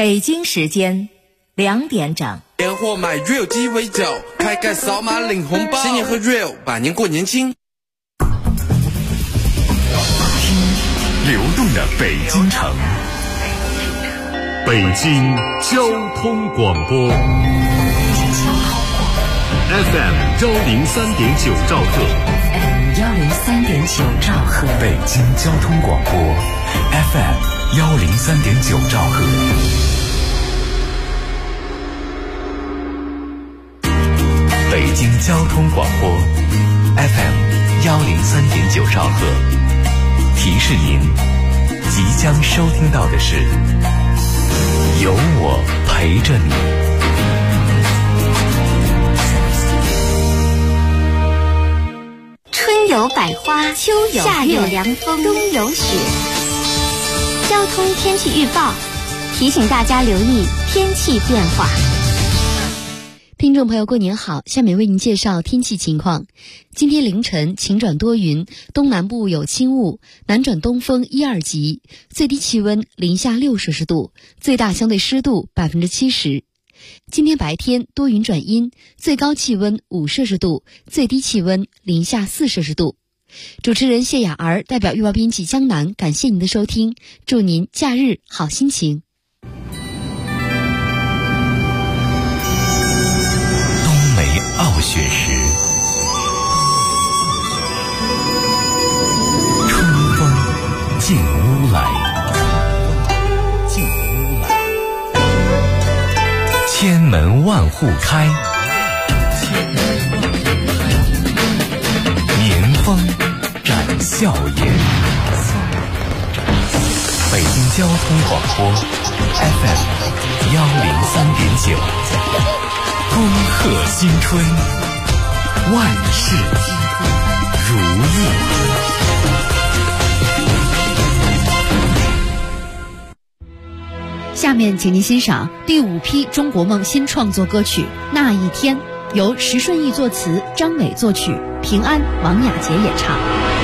北京时间2点整。 年货买 Real 鸡尾酒，开盖扫码领红包，新年喝 Real， 百年过年轻。 听流动的北京城，北京交通广播 FM 103.9兆赫 103.9兆赫， 北京交通广播 FM 103.9兆赫。北京交通广播 FM 103.9兆赫，提示您即将收听到的是有我陪着你。 春有百花，秋有夏有凉风，冬有雪。交通天气预报提醒大家留意天气变化。 听众朋友，过年好！下面为您介绍天气情况。今天凌晨晴转多云，东南部有轻雾，南转东风1、2级，最低气温零下6摄氏度，最大相对湿度70%。今天白天多云转阴，最高气温5摄氏度，最低气温零下4摄氏度。主持人谢雅儿代表预报编辑江南，感谢您的收听，祝您假日好心情。 傲雪时，春风进屋来，千门万户开，年风展笑颜。北京交通广播 FM 103.9。恭贺新春，万事如意。 下面请您欣赏第5批中国梦新创作歌曲《那一天》，由石顺义作词，张美作曲，平安、王雅洁演唱。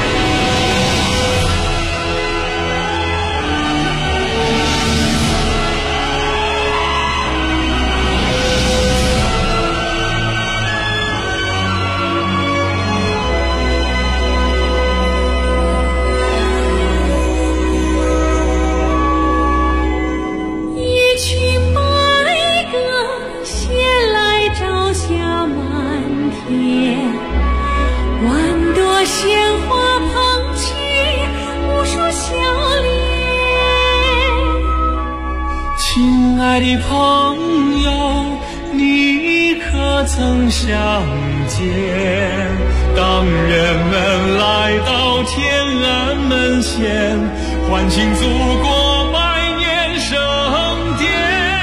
亲爱的朋友，你可曾想见，当人们来到天安门前，欢庆祖国百年盛典，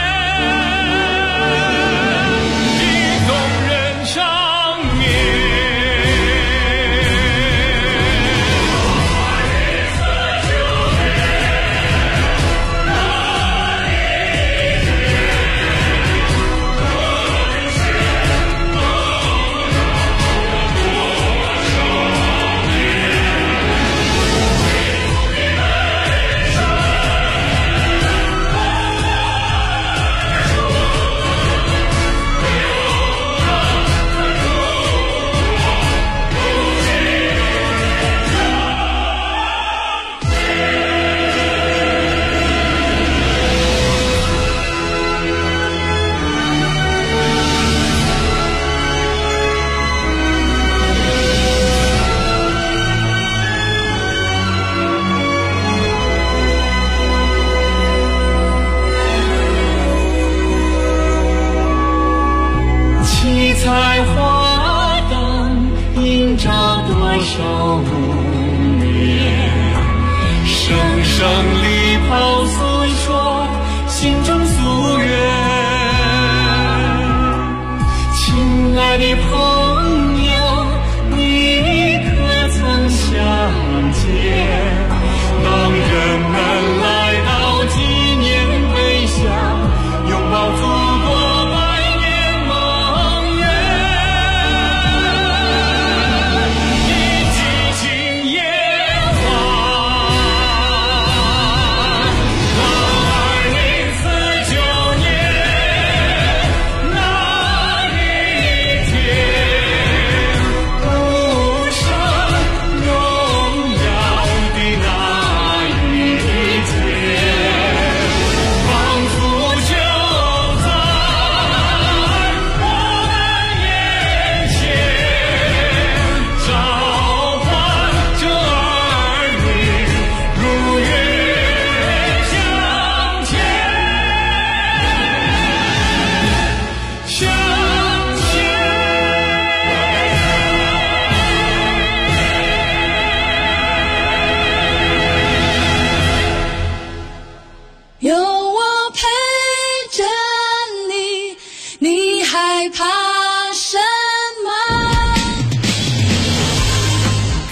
一动人场面。彩花灯映照多少无眠，声声礼炮诉说心中夙愿。亲爱的朋友，你可曾想见，当人们来到纪念碑下，拥抱祖国一起庆烟花。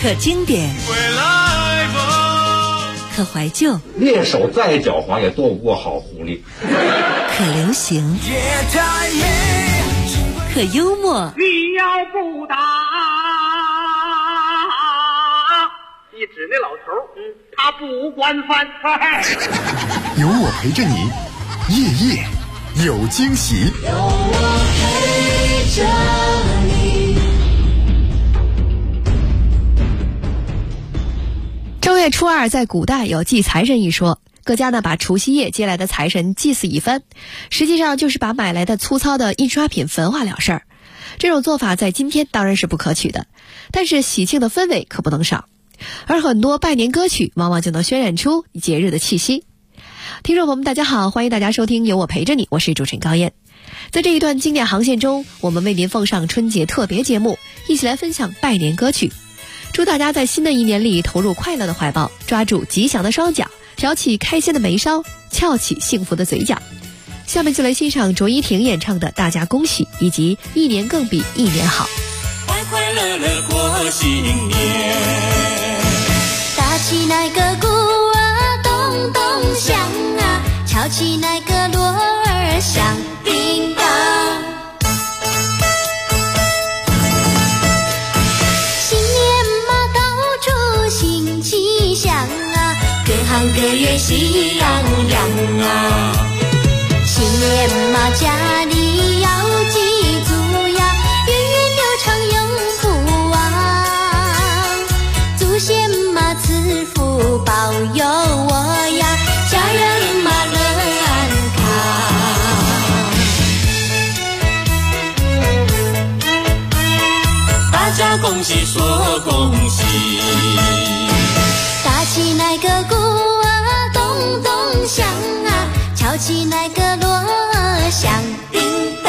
可经典， 回来吧。 可怀旧， 猎手再狡猾也躲不过好狐狸。 可流行，可幽默。 你要不打，你指那老头，他不管饭菜。 有我陪着你，夜夜有惊喜。 有我陪着你。 正月初二在古代有祭财神一说，各家呢把除夕夜接来的财神祭祀一番，实际上就是把买来的粗糙的印刷品焚化了事儿。这种做法在今天当然是不可取的，但是喜庆的氛围可不能少，而很多拜年歌曲往往就能渲染出节日的气息。听众朋友们大家好，欢迎大家收听有我陪着你，我是主持人高燕。在这一段经典航线中，我们为您奉上春节特别节目，一起来分享拜年歌曲。祝大家在新的一年里投入快乐的怀抱，抓住吉祥的双脚，挑起开心的眉梢，翘起幸福的嘴角。下面就来欣赏卓依婷演唱的《大家恭喜》，以及一年更比一年好。 快快乐乐过新年，打起那个鼓啊，咚咚响啊，敲起那个锣儿响叮当。各行各业喜洋洋啊，新年嘛家里要记住呀，源远流长永不忘，祖先嘛赐福保佑我呀，家人嘛乐安康，大家恭喜说恭喜，打起那个鼓啊，咚咚响啊，敲起那个锣响叮当。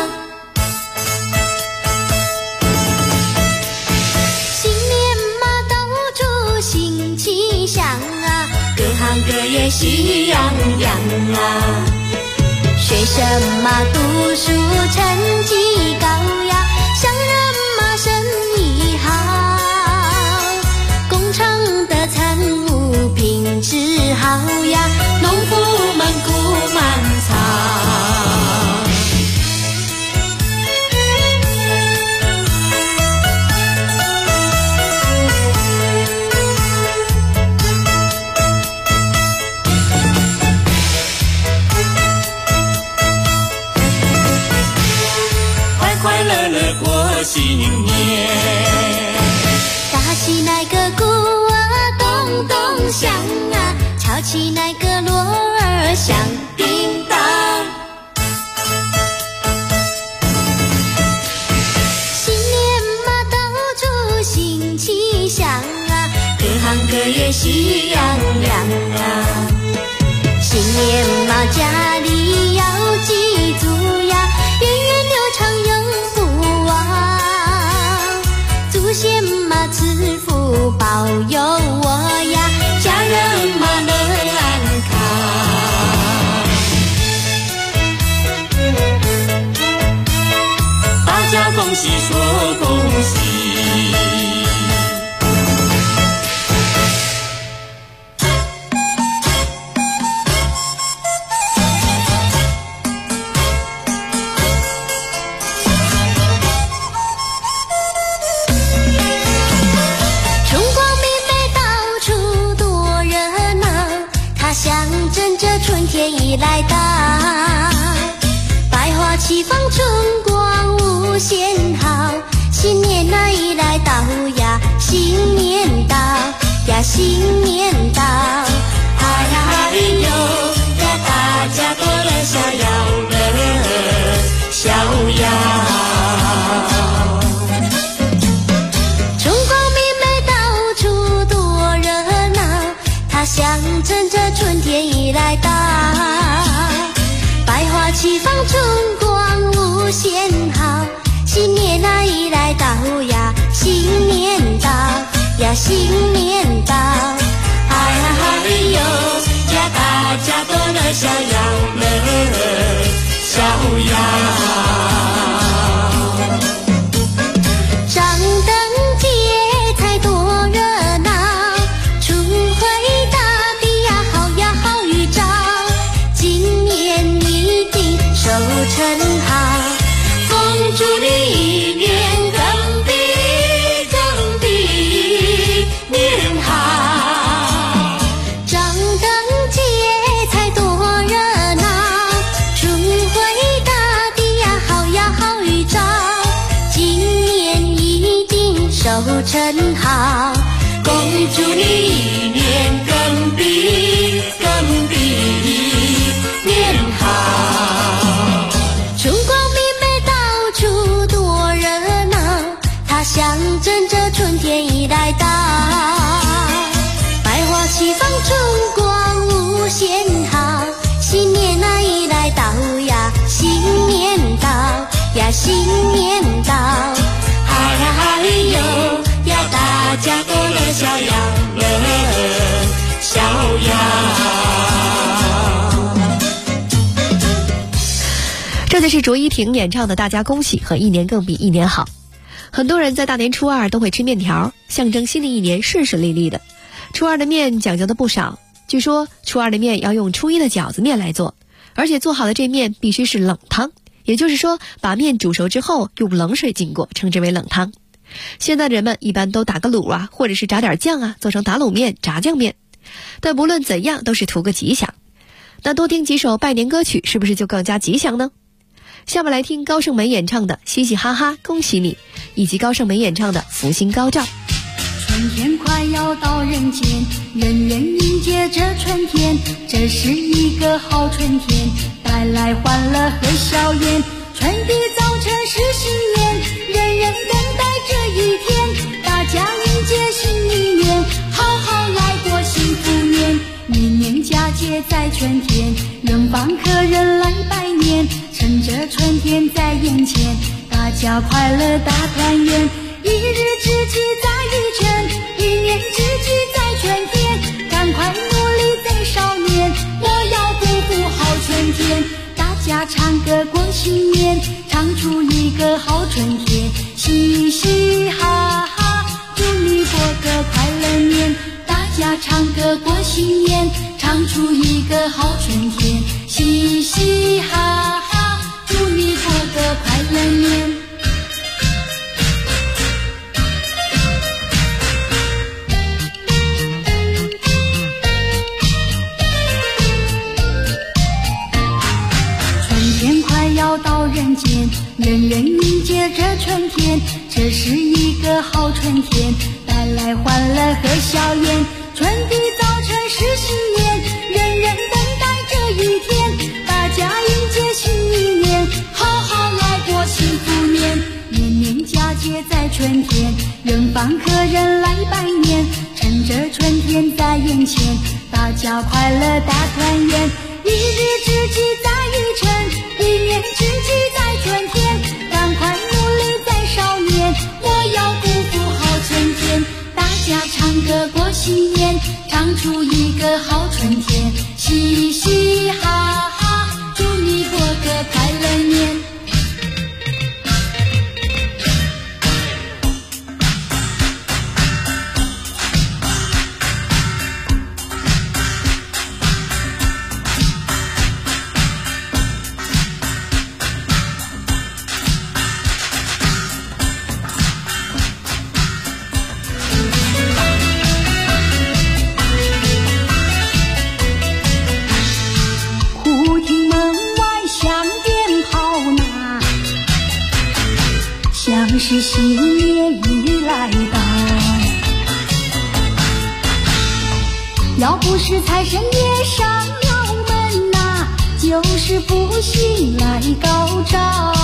新年嘛到处新气象啊，各行各业喜洋洋啊，学生嘛读书成绩高呀，商人嘛生意好，产物品质好呀，农夫们谷满仓。快快乐乐过新年，打起那个鼓咚咚响啊，敲起那个锣儿响叮当。新年嘛到处新气象啊，各行各业喜洋洋啊，新年嘛家里要记住呀，源远流长永不忘，祖先嘛赐福保佑我呀，家人嘛乐安康，大家恭喜说恭喜。春天已来到，百花齐放，春光无限好。新年那已来到呀，新年到呀，新年到。哎呦呀，大家多乐逍遥乐逍遥。春光明媚，到处多热闹，它象征着春天已来到。百花齐放，春光无限好。新年那已来到呀，新年到呀，新年到。哎呦呀，大家多乐逍遥乐逍遥。张灯结彩多成好，恭祝你一年更比一年好。春光明媚，到处多热闹，它象征着春天已来到。百花齐放，春光无限好，新年啊已来到呀，新年到呀，新年到。嗨呀嗨哟呀，大家多乐逍遥，乐逍遥。 这就是卓依婷演唱的《大家恭喜》和一年更比一年好。很多人在大年初二都会吃面条，象征新的一年顺顺利利的。初二的面讲究的不少，据说初二的面要用初一的饺子面来做，而且做好的这面必须是冷汤，也就是说把面煮熟之后用冷水浸过，称之为冷汤。现在人们一般都打个卤啊，或者是炸点酱啊，做成打卤面、炸酱面。但不论怎样都是图个吉祥。那多听几首拜年歌曲是不是就更加吉祥呢？下面来听高胜美演唱的《嘻嘻哈哈恭喜你》，以及高胜美演唱的《福星高照》。 春天快要到人间，人人迎接这春天，这是一个好春天，带来欢乐和笑颜。春的早晨是新年，人人等待这一天，大家迎接新一年，好好来过幸福年。年年佳节在春天，远方客人来拜年，趁着春天在眼前，大家快乐大团圆。一日之计在于晨，一年之计在春天，赶快努力在少年，我要不负好春天。大家唱歌过新年，唱出一个好春天，嘻嘻哈哈，祝你过个快乐年。大家唱歌过新年，唱出一个好春天，嘻嘻哈哈，祝你过个快乐年。到人间，人人迎接这春天，这是一个好春天，带来欢乐和笑颜。春的早晨是新年，人人等待这一天，大家迎接新一年，好好来过幸福年。年年佳节在春天，远方客人来拜年，趁着春天在眼前，大家快乐大团圆。一日之计在于晨，一年之计在春天，赶快努力在少年，我要不负好春天。大家唱歌过新年，唱出一个好春天，嘻嘻哈哈，祝你过个快乐年。是新年已来到，要不是财神爷上了门呐，就是福星来高照。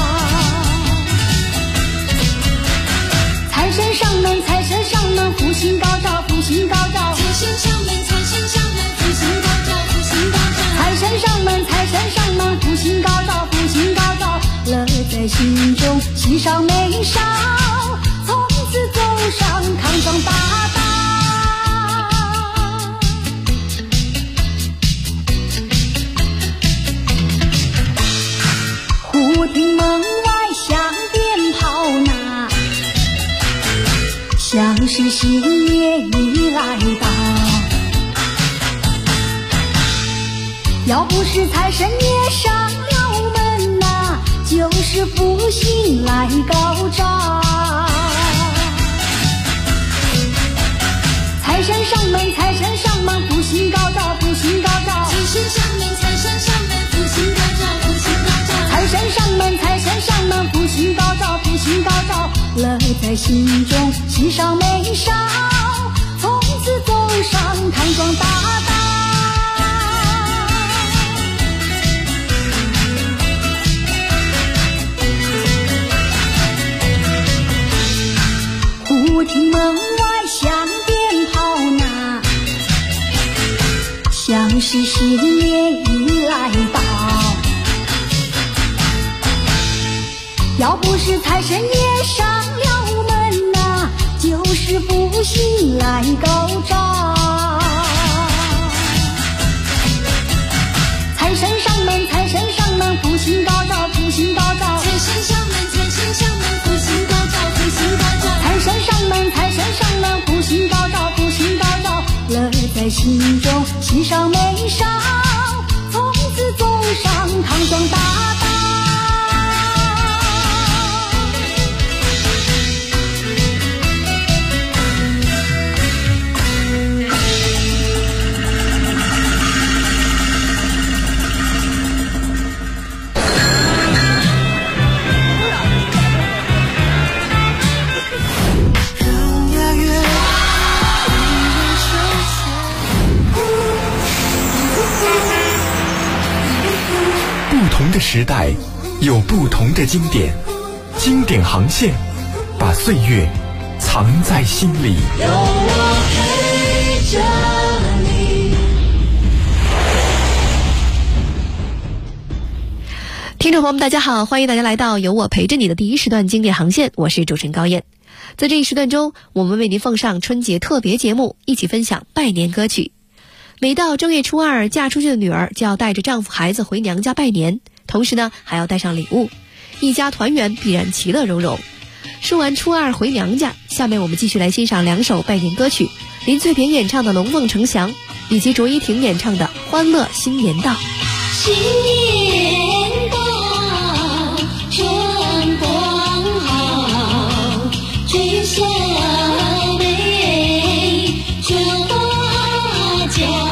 财神上门，财神上门，福星高照，福星高照。财神上门，财神上门，福星高照，福星高照。财神上门，财神上门，福星高照，福星高照。乐在心中，喜上眉梢，从此走上康庄大道。忽听门外响鞭炮呐，像是新年已来到。要不是财神爷上了门呐，就是福星来高照。财神上门，财神上门，福星高照，福星高照。财神上门，财神上门，福星高照，福星高照。财神上门，财神上门，福星高照，福星高照。 乐在心中，喜上眉梢，从此走上康庄大道。忽听门外响鞭炮呐，像是新年已来到。要不是财神爷上了门呐，就是福星来高照。财神上门，财神上门，福星高照，福星高照。财神上门，财神上门，福星高照，福星高照。财神上门，财神上门，福星高照，福星高照。乐在心中，喜上眉梢，从此走上康庄大道。 不同的时代有不同的经典，经典航线把岁月藏在心里。有我陪着你。 听众朋友们大家好，欢迎大家来到有我陪着你的第一时段经典航线，我是主持人高燕。在这一时段中，我们为您奉上春节特别节目，一起分享拜年歌曲。每到正月初二，嫁出去的女儿就要带着丈夫孩子回娘家拜年，同时呢还要带上礼物，一家团圆必然其乐融融。说完初二回娘家，下面我们继续来欣赏两首拜年歌曲，林翠萍演唱的《龙凤呈祥》，以及卓依婷演唱的《欢乐新年到》。 新年到，春光好，春色美，春花娇。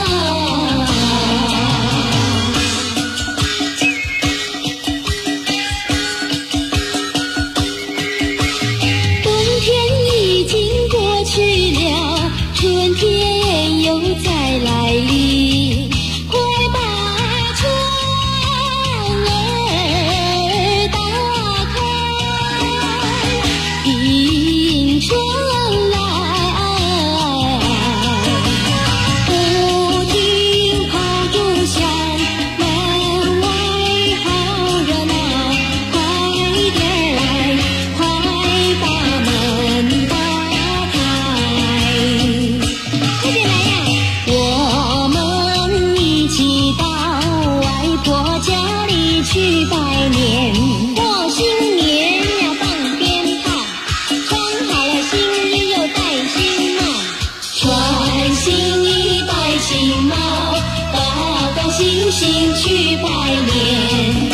去拜年，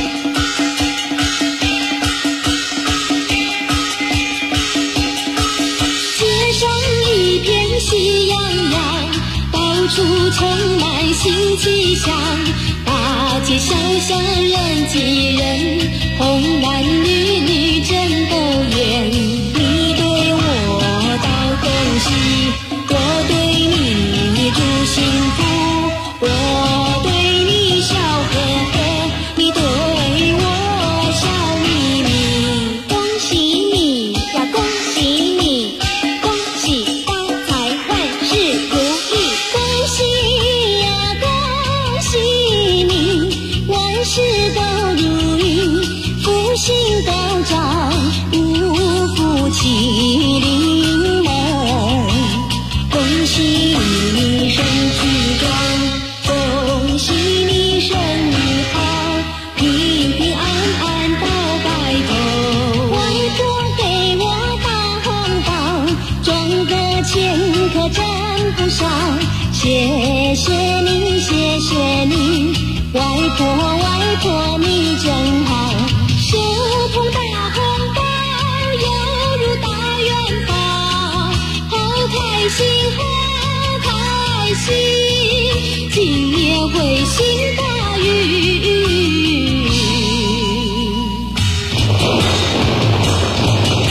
街上一片喜洋洋，到处充满新气象，大街小巷人挤人，红男绿女真够眼。你对我道恭喜，我对你祝幸福，我对你笑呵呵，你对我笑眯眯。恭喜你呀，恭喜你，恭喜发财，万事如意。恭喜呀，恭喜你，万事都如意，福星高照，五福齐临门。恭喜你身体壮，恭喜你生意好，平平安安到白头。外婆给我大红包，赚个钱可占不少。谢谢你，谢谢你，外婆你真好。手捧大红包，犹如大元宝，好开心，好开心，今年会行大运。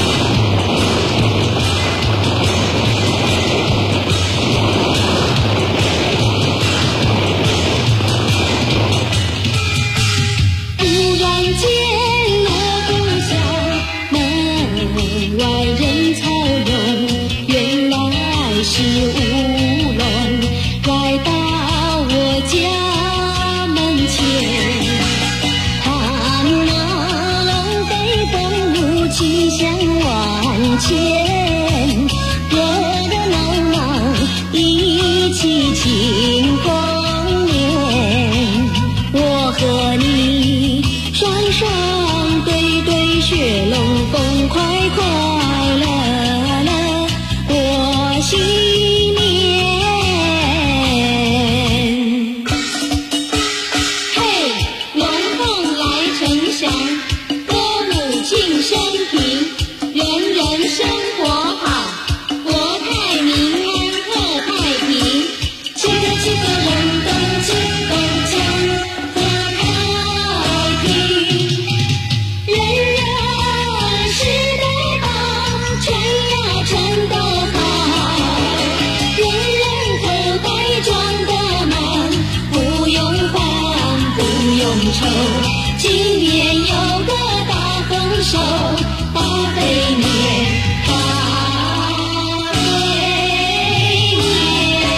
前，热热闹闹一起庆丰年。我和你双双对对，学龙凤，快快乐乐过新年。嘿，龙凤来呈祥，歌舞庆生平，人人生活好，国泰民安贺太平。七个七个隆咚七咚锵，贺太平。人人是得宝，传呀传得好，人人口袋装得满，不用烦不用愁，今年有个大丰收，大肥年，大肥年。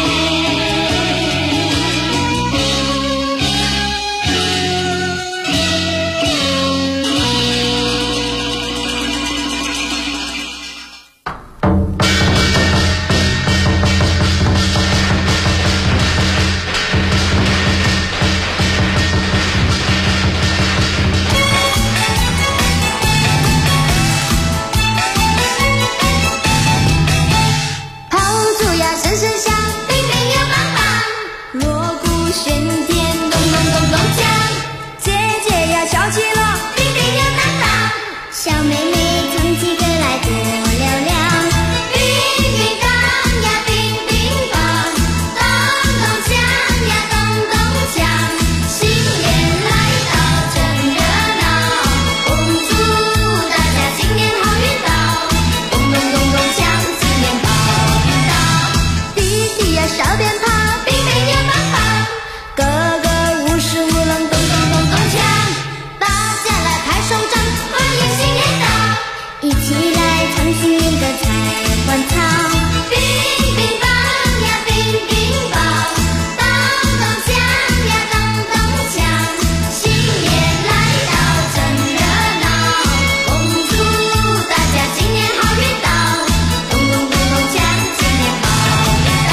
炮竹呀声声响，乒乒又棒棒，锣鼓喧天，咚咚咚咚锵。姐姐呀跳起了，乒乒又当当，小妹妹唱起歌来多嘹亮。乒乒当呀乒乒乓，咚咚锵呀咚咚锵，新年来到真热闹，恭祝大家新年好运到，咚咚咚咚锵，新年好运到。弟弟呀烧鞭炮，乒乒又棒棒，哥哥舞狮舞龙，咚咚咚咚锵，大家来拍手掌，欢迎新年到，一起来唱新年歌才欢唱。乒乒乓呀乒乒乓，咚咚锵呀咚咚锵，新年来到真热闹，恭祝大家新年好运到，咚咚咚咚锵，新年好运到。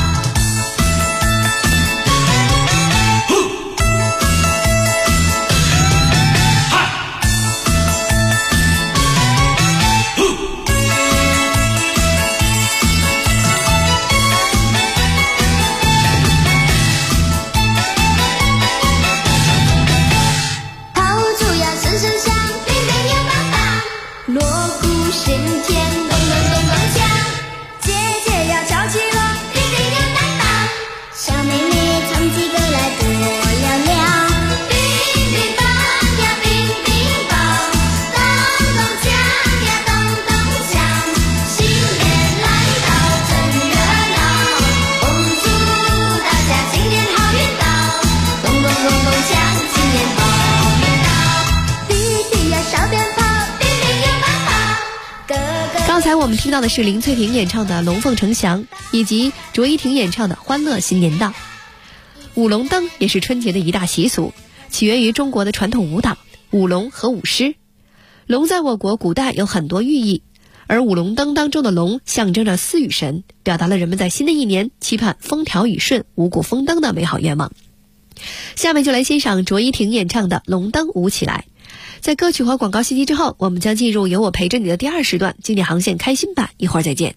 炮竹呀声声响，乒乒又棒棒，锣鼓喧天，咚咚咚咚锵。姐姐呀跳起了，乒乒又当当，小妹妹唱起歌来多嘹亮。乒乒乓呀乒乒乓，咚咚锵呀咚咚锵，新年来到真热闹，恭祝大家新年好运到，咚咚咚咚锵，新年好运到。弟弟呀烧鞭炮，乒乒又棒棒，哥哥。 刚才我们听到的是林翠萍演唱的《龙凤呈祥》，以及卓依婷演唱的《欢乐新年到》。舞龙灯也是春节的一大习俗，起源于中国的传统舞蹈舞龙和舞狮。龙在我国古代有很多寓意，而舞龙灯当中的龙象征着思雨神，表达了人们在新的一年期盼风调雨顺、五谷丰登的美好愿望。下面就来欣赏卓依婷演唱的《龙灯舞起来》。在歌曲和广告信息之后，我们将进入有我陪着你的第二时段经典航线开心版，一会儿再见。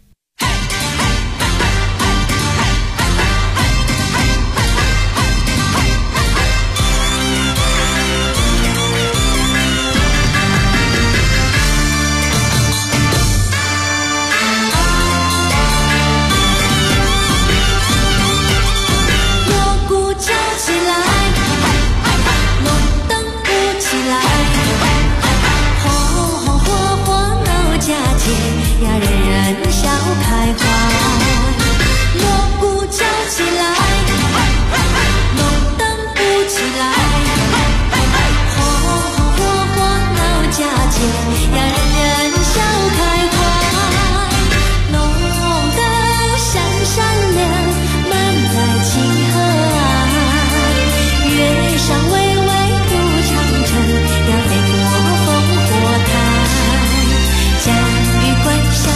锣鼓敲起来，龙灯舞起来，红红火火闹佳节呀，人人笑开怀。锣鼓敲起来，龙灯舞起来，红红火火闹佳节呀，人人笑开怀。龙灯闪闪亮，满载情和爱，月上微微渡长城呀，飞过烽火台，家喻欢笑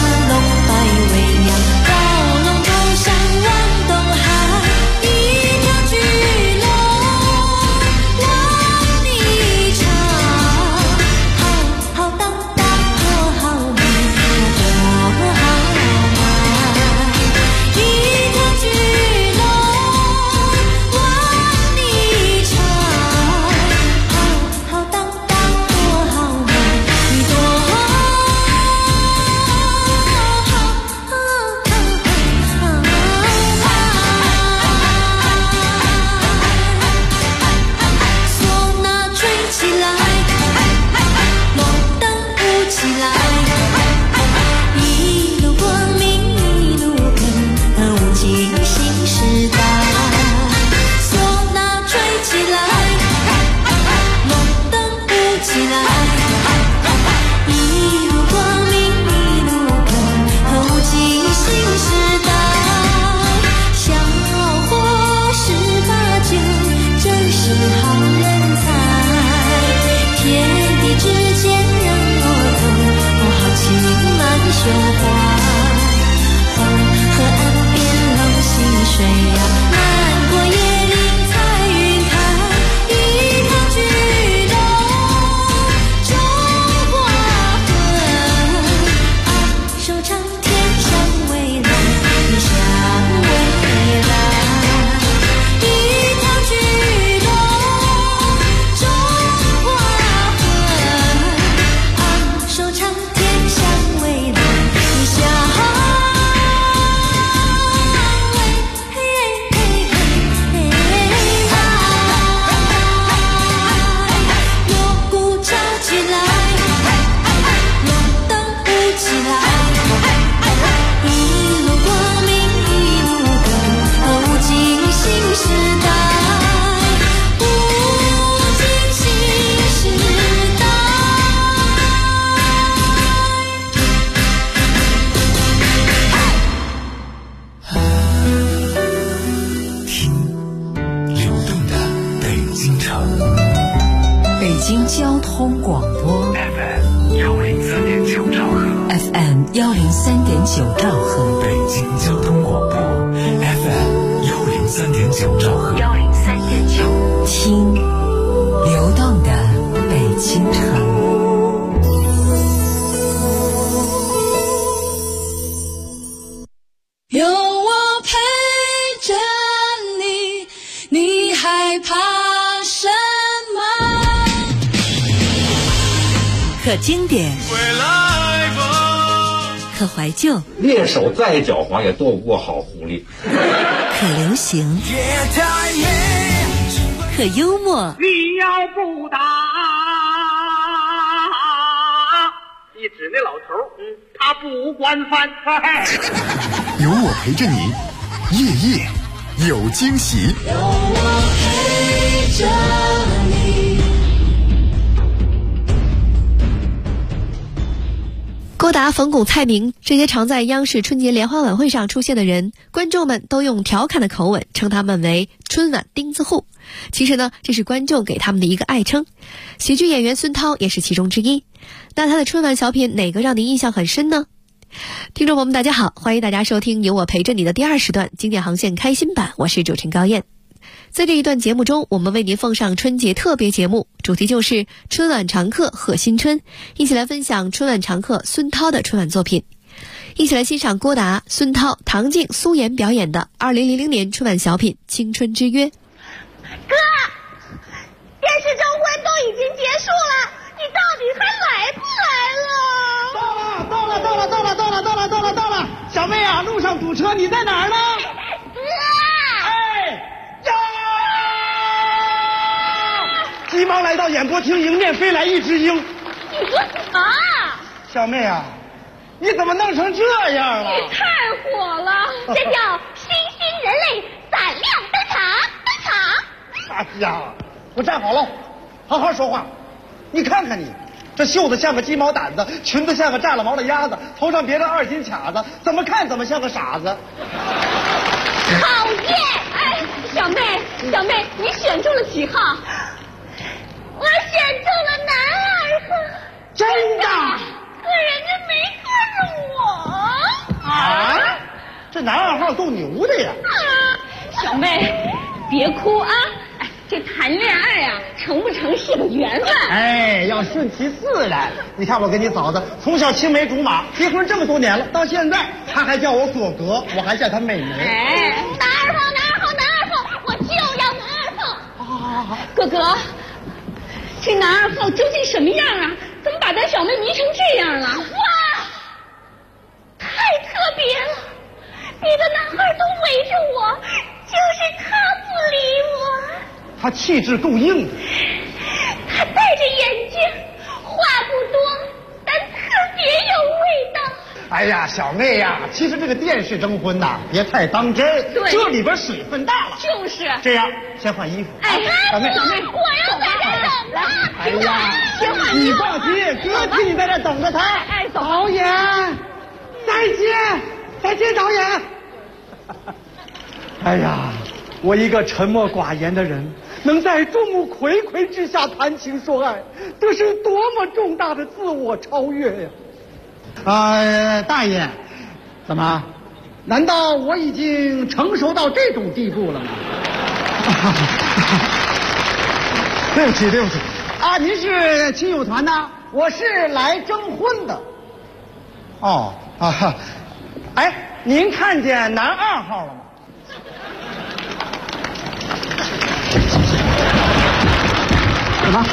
京交通广播 FM103.9兆赫 FM103.9兆赫， 北京交通广播 FM103.9兆赫 103.9，听流动的北京城。 有我陪着你，你害怕什么？ 可经典，可怀旧， 猎手再狡猾也斗不过好狐狸。 可流行，可幽默。 你要不打，你指那老头，他不惯犯。 有我陪着你，夜夜有惊喜。 有我陪着你。 郭达、冯巩、蔡明这些常在央视春节联欢晚会上出现的人，观众们都用调侃的口吻称他们为春晚钉子户。其实呢，这是观众给他们的一个爱称。喜剧演员孙涛也是其中之一。那他的春晚小品哪个让您印象很深呢？听众朋友们大家好，欢迎大家收听有我陪着你的第20段经典航线开心版，我是主持人高燕。在这一段节目中，我们为您奉上春节特别节目，主题就是春晚常客贺新春，一起来分享春晚常客孙涛的春晚作品，一起来欣赏郭达、孙涛、唐静、苏妍表演的2000年春晚小品《青春之约》。 哥，电视征婚都已经结束了，你到底还来不来了？ 到了！小妹啊，路上堵车，你在哪儿呢？ 哥， 急忙来到演播厅，迎面飞来一只鹰。 你说什么？ 小妹啊，你怎么弄成这样了？ 你太火了，这叫新兴人类闪亮登场！ 哎呀，我站好了，好好说话。你看看你，这袖子像个鸡毛掸子，裙子像个炸了毛的鸭子，头上别着2斤卡子，怎么看怎么像个傻子。 讨厌！哎，小妹，你选中了几号？我选中了男2号。 真的？ 可人家没看上我。 啊？这男2号够牛的呀！ 小妹，别哭啊！这谈恋爱啊，成不成是个缘分。 哎，要顺其自然。你看我跟你嫂子从小青梅竹马，结婚这么多年了，到现在她还叫我索格，我还叫她妹妹。 哎，男2号，我就要男2号。 好。 哥哥，这男2号究竟什么样啊？怎么把咱小妹迷成这样了？哇，太特别了！别的男孩都围着我，就是他不理我。 他气质够硬的， 他戴着眼镜，话不多，但特别有味道。 哎呀，小妹呀，其实这个电视征婚呐，别太当真，这里边水分大了。 就是这样，先换衣服。 哎， 小妹， 我要在这等他。 哎呀，你放心，哥替你在这等着他。 哎，走。 导演，再见，导演。哎呀，我一个沉默寡言的人，能在众目睽睽之下谈情说爱，这是多么重大的自我超越呀！大爷，怎么？难道我已经成熟到这种地步了吗？对不起啊！您是亲友团的，我是来征婚的。哎，您看见男2号了吗？什么？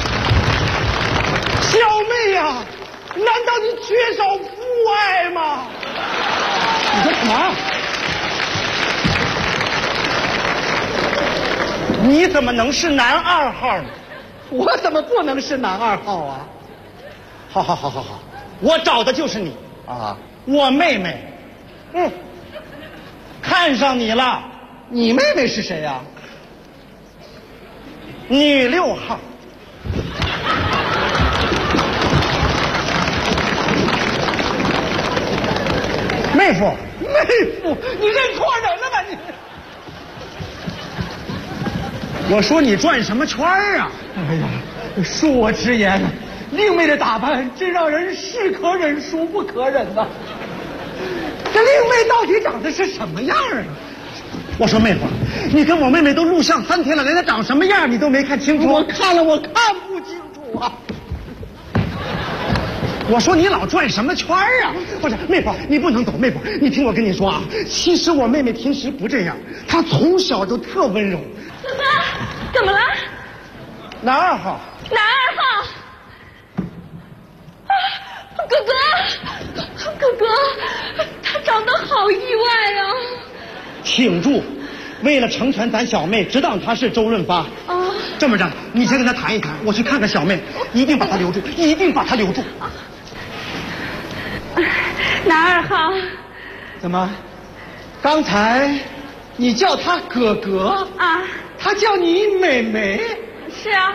小妹呀，难道你缺少父爱吗？你说什么？你怎么能是男2号呢？我怎么不能是男2号啊？好，我找的就是你啊，我妹妹。看上你了。你妹妹是谁呀？女6号。妹夫，你认错人了吧你？我说你转什么圈啊？哎呀， 恕我直言，令妹的打扮真让人是可忍孰不可忍呐！这令妹到底长得是什么样啊？我说妹夫，你跟我妹妹都录像3天了，连她长什么样你都没看清楚。我看了，我看不清楚啊。我说你老转什么圈啊？不是妹夫，你不能走。妹夫，你听我跟你说啊，其实我妹妹平时不这样，她从小就特温柔。 哥哥，怎么了？ 男2号。 男2号。啊，哥哥，他长得好意外啊！ 挺住，为了成全咱小妹，只当她是周润发。啊，这么着，你先跟她谈一谈，我去看看小妹，一定把她留住，一定把她留住。 男2号， 怎么？刚才你叫他哥哥啊，他叫你妹妹。 是啊。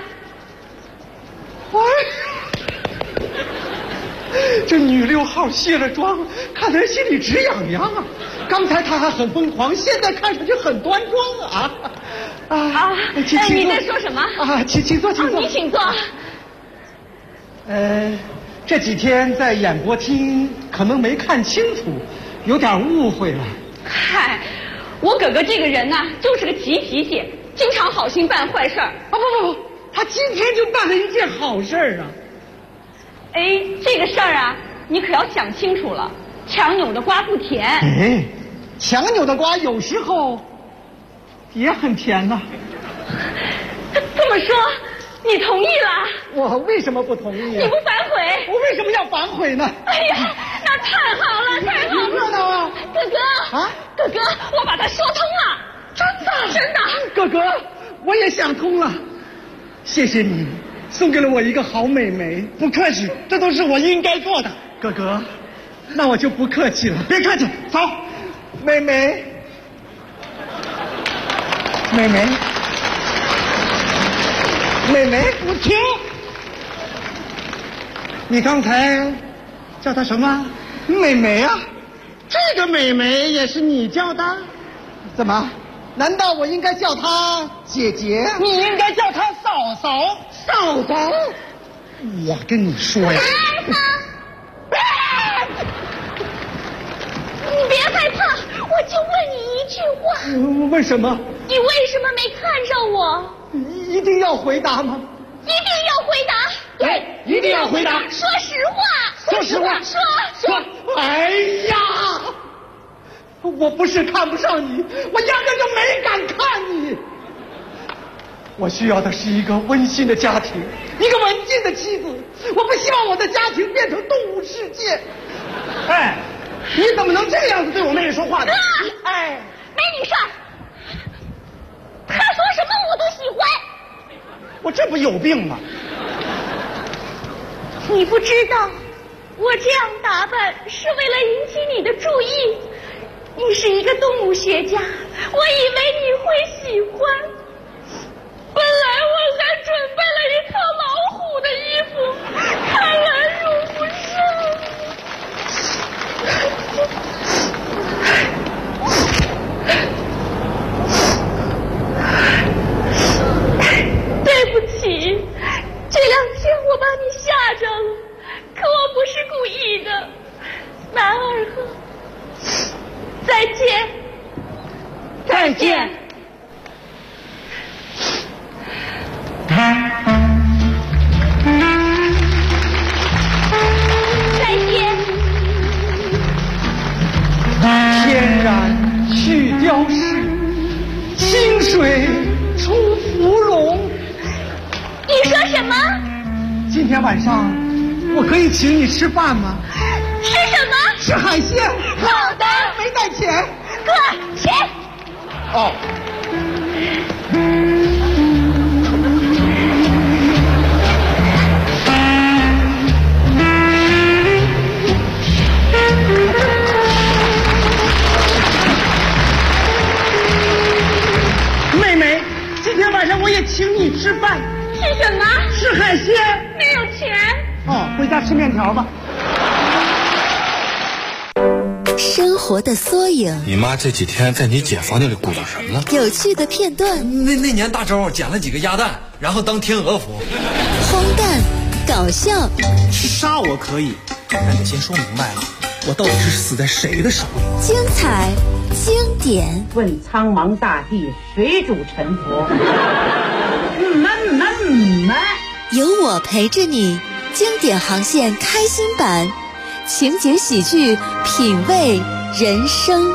这女6号卸了妆，看人心里直痒痒啊！刚才她还很疯狂，现在看上去很端庄啊！ 你在说什么？ 啊，请坐，请坐。 你请坐。 这几天在演播厅可能没看清楚，有点误会了。 嗨，我哥哥这个人呢，就是个急脾气，经常好心办坏事儿。 不，他今天就办了一件好事儿啊！ 哎，这个事儿啊，你可要想清楚了。强扭的瓜不甜。 哎，强扭的瓜有时候也很甜呐。 这么说，你同意了？ 我为什么不同意？ 你不反悔？ 我为什么要反悔呢？ 哎呀，那太好了，太好了！ 热闹啊！ 哥哥啊，哥哥，我把它说通了。真的。 哥哥，我也想通了。谢谢你。送给了我一个好妹妹，不客气，这都是我应该做的。哥哥，那我就不客气了。别客气，走，妹妹，我停！你刚才叫她什么？妹妹啊？这个妹妹也是你叫的？怎么？难道我应该叫她姐姐？你应该叫她嫂嫂。嫂嫂，我跟你说呀， 你别害怕，我就问你一句话。 问什么？ 你为什么没看上我？ 一定要回答吗？ 一定要回答。 对，一定要回答。 说实话。 说实话。说。哎呀，我不是看不上你，我压根就没敢看你。我需要的是一个温馨的家庭，一个文静的妻子。我不希望我的家庭变成动物世界。哎，你怎么能这样子对我妹妹说话呢？ 哎，没你事儿。他说什么我都喜欢。 我这不有病吗？ 你不知道，我这样打扮是为了引起你的注意。你是一个动物学家，我以为你会喜欢。本来我还准备了一套老虎的衣服，看来用不上。对不起，这2天我把你吓着了，可我不是故意的。男2号，再见。再见。再见。 天然去雕饰，清水出芙蓉。 你说什么？ 今天晚上我可以请你吃饭吗？ 吃什么？ 吃海鲜。 好的。 没带钱。 哥，钱。 哦。妹妹，今天晚上我也请你吃饭。 吃什么？ 吃海鲜。 没有钱。 哦，回家吃面条吧。 生活的缩影。 你妈这几天在你姐房间里鼓捣什么呢？ 有趣的片段。 那年大周捡了几个鸭蛋，然后当天鹅服。 荒诞，搞笑。 杀我可以，但得先说明白了，我到底是死在谁的手里？ 精彩，经典。 问苍茫大地，谁主沉浮？ 有我陪着你，经典航线开心版，情景喜剧，品味人生。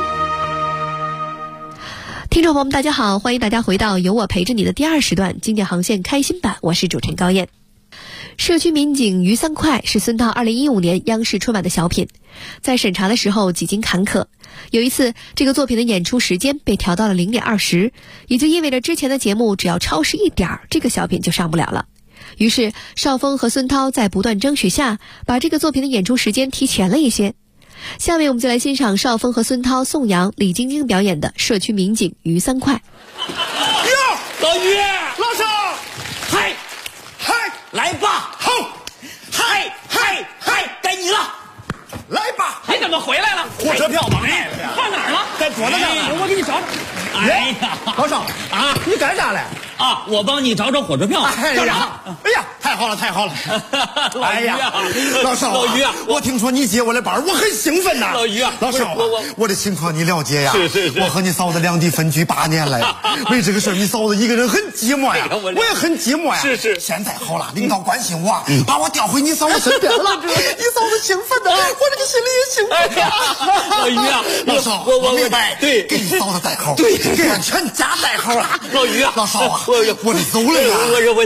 听众朋友们，大家好，欢迎大家回到有我陪着你的第2时段经典航线开心版，我是主持人高燕。社区民警于三块是孙涛2015年央视春晚的小品，在审查的时候几经坎坷，有一次这个作品的演出时间被调到了0点20，也就意味着之前的节目只要超时1点，这个小品就上不了了。于是邵峰和孙涛在不断争取下，把这个作品的演出时间提前了一些。下面我们就来欣赏邵峰和孙涛、宋阳、李晶晶表演的社区民警于三块。 老于，老少，嗨，来吧，好，嗨，该你了，来吧。 你怎么回来了？ 火车票忘带了， 放哪儿了？ 在桌子上了， 我给你找找。 哎呀， 老少啊，你干啥嘞？ 啊，我帮你找火车票。 干啥？哎呀，太好了！ 哎呀， 老少， 老于啊， 我听说你接我的班，我很兴奋呐。 老于啊， 老少，我的情况你了解呀？ 是， 我和你嫂子两地分居8年了呀，为这个事你嫂子一个人很寂寞呀，我也很寂寞呀。 是， 现在好了，领导关心我，把我调回你嫂子身边了，你嫂子兴奋的，我这个心里也兴奋呀。 老于啊， 老少，我明白，对，给你嫂子带口， 对， 给俺全家带口啊。 老于啊， 老少啊，我得走了呀。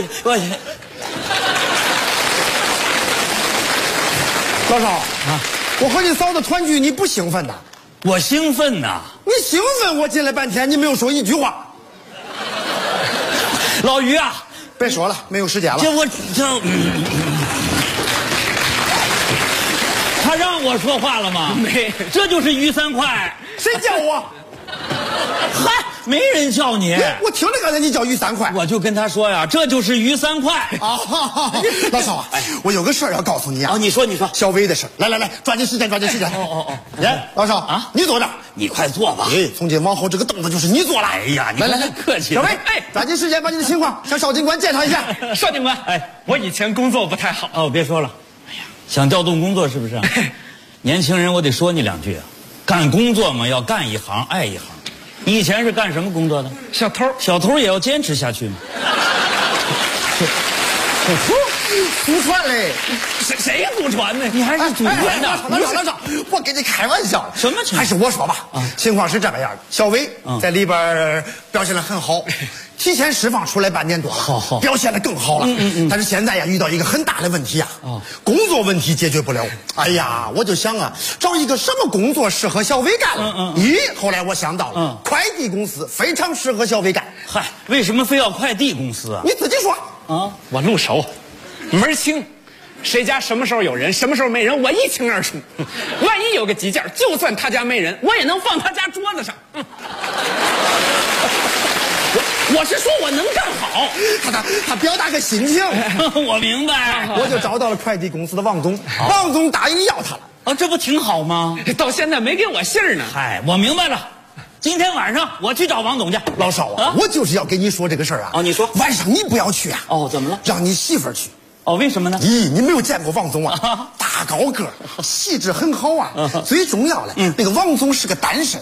老少啊，我和你嫂子团聚，你不兴奋呐？ 我兴奋呐！ 你兴奋，我进来半天，你没有说一句话。 老于啊， 别说了，没有时间了。 他让我说话了吗？ 没， 这就是于三块。 谁叫我？ 嗨，没人叫你。 我听着刚才你叫于三块， 我就跟他说呀，这就是于三块。 啊，老少啊，我有个事儿要告诉你啊。 你说， 小薇的事。来，抓紧时间。来，老少啊，你坐着， 你快坐吧。 从今往后这个凳子就是你坐了。 哎呀，你来，客气。 小薇，抓紧时间把你的情况向邵警官介绍一下。 邵警官，我以前工作不太好。 别说了。哎呀，想调动工作是不是？年轻人，我得说你2句啊。干工作嘛，要干一行爱一行。你以前是干什么工作的？ 小偷。 小偷也要坚持下去嘛。 小偷祖传嘞？ 谁祖传呢？你还是祖传的？ 老少，我跟你开玩笑。 什么情况？ 还是我说吧。情况是这个样的，小薇在里边表现得很好，提前释放出来半年多了， 好， 表现得更好了。但是现在呀，遇到一个很大的问题啊，工作问题解决不了。哎呀，我就想啊，找一个什么工作适合小薇干了。后来我想到了，快递公司非常适合小薇干。 嗨，为什么非要快递公司啊？ 你自己说啊。我路熟，门清，谁家什么时候有人，什么时候没人，我一清二楚。万一有个急件，就算他家没人，我也能放他家桌子上。我是说我能干好。 他表达个心情。 我明白。 我就找到了快递公司的王总，王总答应要他了。 这不挺好吗？ 到现在没给我信儿呢。 嗨，我明白了。今天晚上我去找王总去。 老少啊，我就是要跟你说这个事儿啊。 你说晚上你不要去啊。 怎么了？ 让你媳妇儿去。 为什么呢？ 你没有见过王总啊？大高个，气质很好啊。最重要的，那个王总是个单身。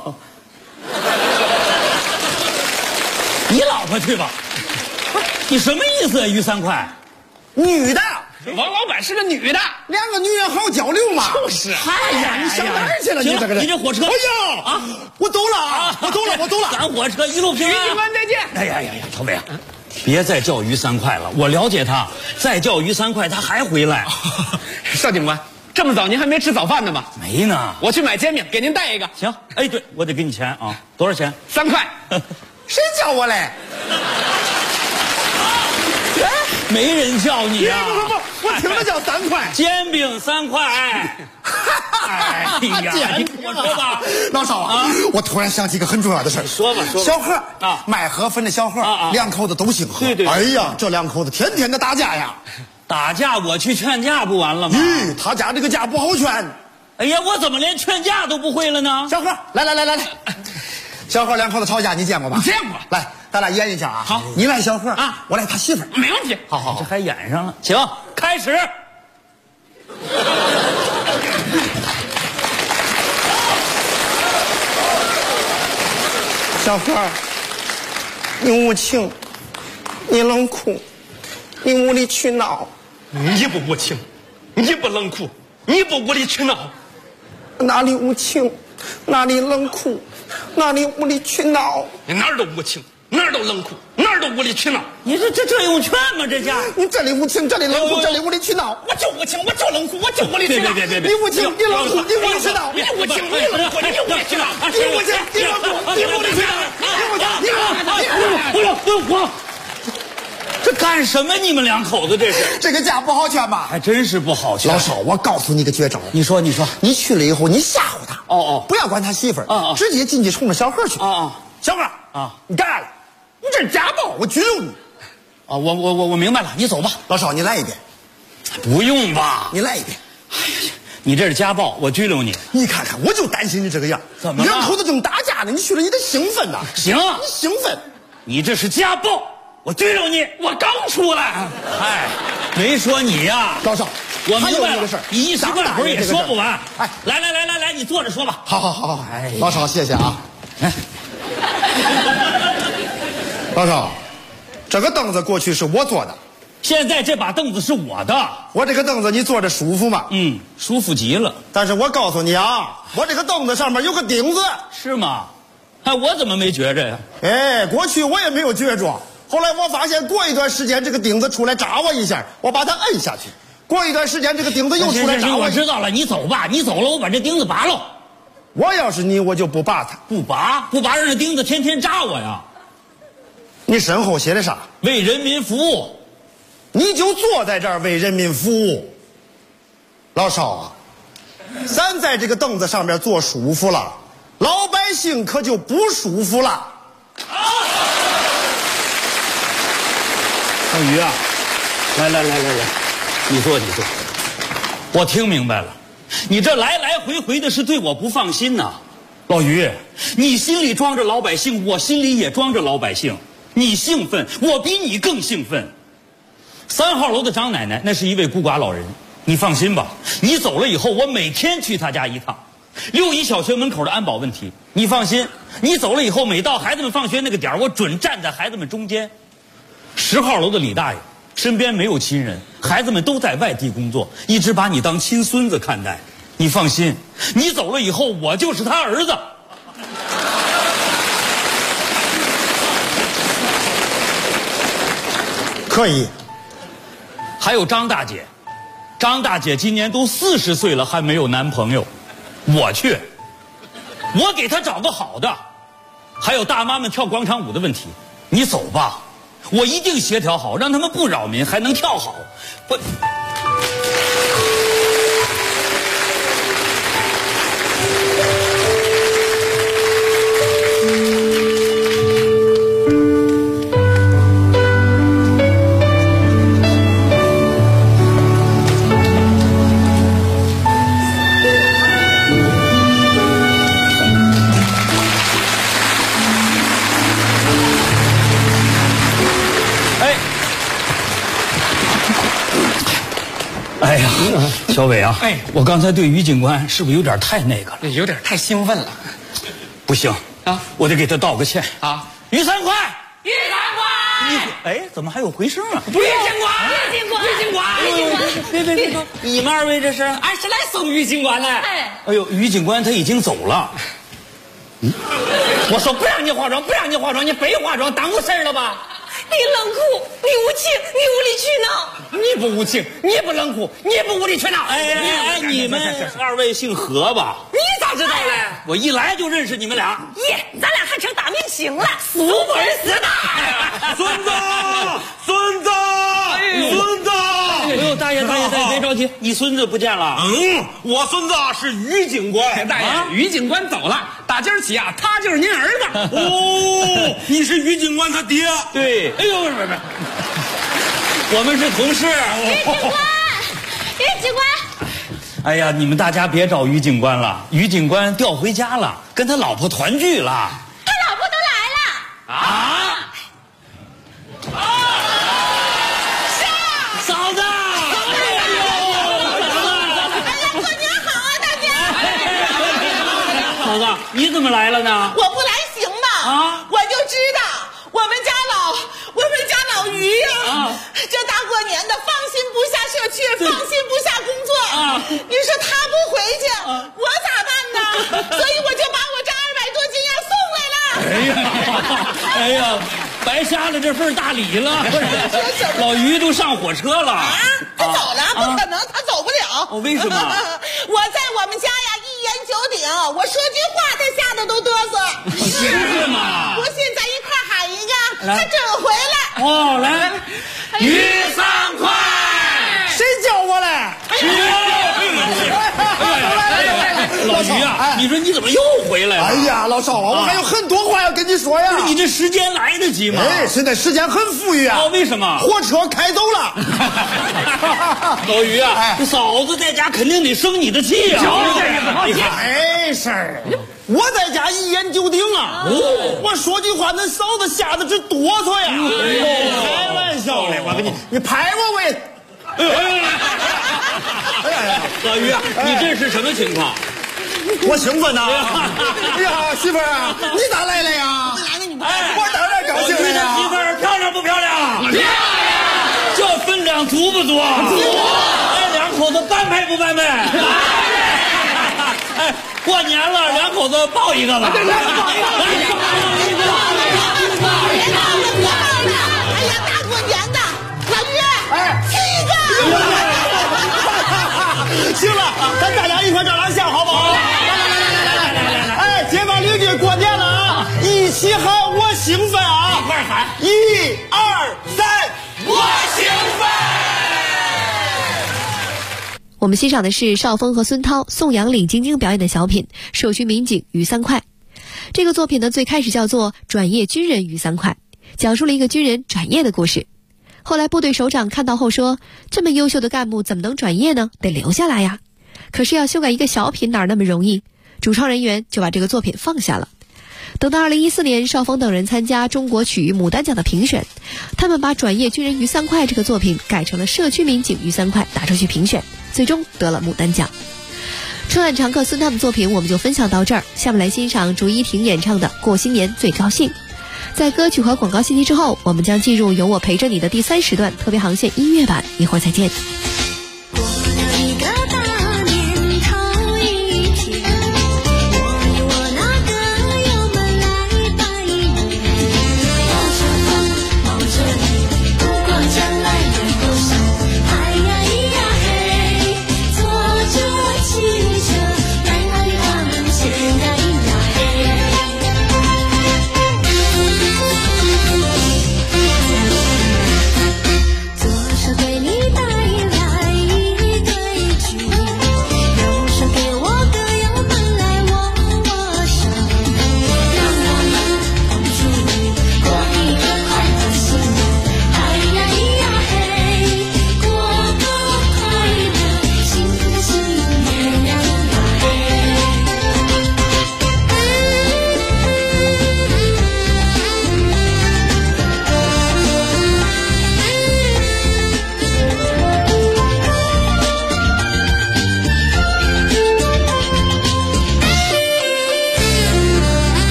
你老婆去吧。你什么意思啊？于三块， 女的。 王老板是个女的， 两个女人好交流嘛。 就是。 哎呀，你上哪儿去了？你这个人， 你这火车。 哎呀，我走了啊！我走了。 赶火车一路平安。 于警官再见。 哎呀，小伟啊，别再叫于三块了，我了解他，再叫于三块他还回来。 邵警官，这么早您还没吃早饭呢吗？ 没呢。 我去买煎饼，给您带一个。 行。对，我得给你钱啊。多少钱 ？3块。 谁叫我嘞？ 没人叫你啊！ 不，我听着叫3块。 煎饼3块。哎呀，我说吧， 老少啊，我突然想起一个很重要的事儿。 说吧。 小贺啊，卖河粉的小贺，两口子都姓贺。 对。 哎呀，这两口子天天的打架呀。 打架我去劝架不完了吗？ 他家这个架不好劝。 哎呀，我怎么连劝架都不会了呢？ 小何，来，小何两口子吵架你见过吧？ 见过。 来，咱俩演一下啊。 好， 你来小何啊，我来他媳妇儿。 没问题。 好， 这还演上了。行，开始。 小何，你无情，你冷酷，你无理取闹。 你不无情，你不冷酷，你不无理取闹。 哪里无情，哪里冷酷，哪里无理取闹？ 你哪儿都无情，哪儿都冷酷，哪儿都无理取闹。 你这用劝吗？这下你这里无情，这里冷酷，这里无理取闹。 我就无情，我就冷酷，我就无理取闹。 别！ 你无情，你冷酷，你无理取闹。 你无情，你冷酷，你无理取闹。 你无情，你冷酷，你无理取闹。 我这干什么？你们两口子这是？ 这个架不好劝吧？ 还真是不好劝。 老少，我告诉你个绝招。 你说， 你去了以后，你吓唬他。 哦， 不要管他媳妇儿，直接进去冲着小何去。小何啊，你干啥了？你这是家暴，我拘留你。 我明白了，你走吧。 老少，你来一遍。 不用吧？ 你来一遍。 哎呀，你这是家暴，我拘留你。 你看看，我就担心你这个样。 怎么了？ 两口子正打架呢，你去了你得兴奋呐。 行， 你兴奋。 你这是家暴，我拘留你。我刚出来。哎，没说你呀， 老少， 我明白了。 事你一时半会儿也说不完。哎，来，你坐着说吧。 好。哎，老少，谢谢啊。哎，老少，这个凳子过去是我坐的， 现在这把凳子是我的。 我这个凳子你坐着舒服吗？ 舒服极了。 但是我告诉你啊，我这个凳子上面有个钉子。 是吗？哎，我怎么没觉着呀？ 哎，过去我也没有觉着，后来我发现过一段时间这个钉子出来扎我一下，我把它摁下去。过一段时间这个钉子又出来扎我。 我知道了，你走吧，你走了我把这钉子拔了。 我要是你，我就不拔它。 不拔，让这钉子天天扎我呀。 你身后写的啥？ 为人民服务。 你就坐在这儿为人民服务。老少啊，咱在这个凳子上面坐舒服了，老百姓可就不舒服了。 小鱼啊，来，你坐。我听明白了，你这来回的是对我不放心呐。老于，你心里装着老百姓，我心里也装着老百姓。你兴奋，我比你更兴奋。3号楼的张奶奶那是一位孤寡老人，你放心吧，你走了以后，我每天去她家一趟。6一小学门口的安保问题，你放心，你走了以后，每到孩子们放学那个点，我准站在孩子们中间。10号楼的李大爷身边没有亲人，孩子们都在外地工作，一直把你当亲孙子看待。你放心，你走了以后，我就是他儿子。 可以。 还有张大姐，张大姐今年都40岁了，还没有男朋友。我去，我给她找个好的。还有大妈们跳广场舞的问题，你走吧，我一定协调好，让他们不扰民，还能跳好。不。哎呀，小伟啊，我刚才对于警官是不是有点太那个了？ 有点太兴奋了。 不行啊，我得给他道个歉啊！于三快，哎，怎么还有回声啊？ 不是于警官， 别，你们2位这是？ 俺是来送于警官的。 哎呦，于警官他已经走了。 我说不让你化妆，你非化妆，耽误事儿了吧？ 你冷酷，你无情，你无理取闹。 你不无情，你不冷酷，你不无理取闹。 哎，你们2位姓何吧？ 你咋知道嘞？ 我一来就认识你们俩。 耶，咱俩还成大明星了 ，super star。孙子。 哎呦，大爷，别着急，你孙子不见了。 我孙子是于警官。 大爷，于警官走了，打今儿起啊，他就是您儿子。 哦，你是于警官他爹？ 对。哎呦，不是，我们是同事。 于警官。 哎呀，你们大家别找于警官了，于警官调回家了，跟他老婆团聚了。 他老婆都来了啊！嫂子！ 过年好啊，大家！ 嫂子，你怎么来了呢？ 我不来行吗？我就知道我们家老于呀，这大过年的放心不下社区，放心不下工作。你说他不回去，我咋办呢？所以我就把我这200多斤呀送来了。 哎呀，白瞎了这份大礼了。老于都上火车了他走了，不可能，他走不了。 为什么？ 我在我们家呀一言九鼎，我说句话他吓得都嘚瑟。 是吗？ 不信咱一块喊一个，他准回来。 来，于3块， 谁叫我来？ 老于啊，你说你怎么又回来了？ 哎呀，老邵啊，我还有很多话要跟你说呀。 你这时间来得及吗？ 现在时间很富裕啊。 为什么？ 火车开走了。 老于啊，这嫂子在家肯定得生你的气啊。 没事儿，我在家一言九鼎啊。我说句话，那嫂子吓得直哆嗦呀。开玩笑嘞，我跟你拍我也。 老于啊，你这是什么情况？ 我兴奋呐！哎呀，媳妇儿啊，你咋来了呀？我当然高兴了呀！ 媳妇儿漂亮不漂亮？漂亮！这分量足不足？足！哎，两口子般配不般配？般配！哎，过年了，两口子抱一个吧！抱一个！ 哎呀，大过年的，老于，亲一个！ 行了，咱大家一块照张相好不好？来！哎，街坊邻居过年了啊，一起喊我兴奋啊！ 一块喊 ！1、2、3， 我兴奋！ 我们欣赏的是邵峰和孙涛、宋阳、李晶晶表演的小品《社区民警于3块》。这个作品呢，最开始叫做《转业军人于3块》，讲述了一个军人转业的故事。后来部队首长看到后说，这么优秀的干部怎么能转业呢？得留下来呀。可是要修改一个小品哪那么容易？主创人员就把这个作品放下了。等到2014年，邵峰等人参加中国曲艺牡丹奖的评选，他们把转业军人于3块这个作品改成了社区民警于3块，打出去评选，最终得了牡丹奖。春晚常客孙他们作品我们就分享到这儿，下面来欣赏竹依婷演唱的《过新年最高兴》。在歌曲和广告信息之后，我们将进入有我陪着你的第3时段特别航线音乐版，一会儿再见。 左手对你大一两。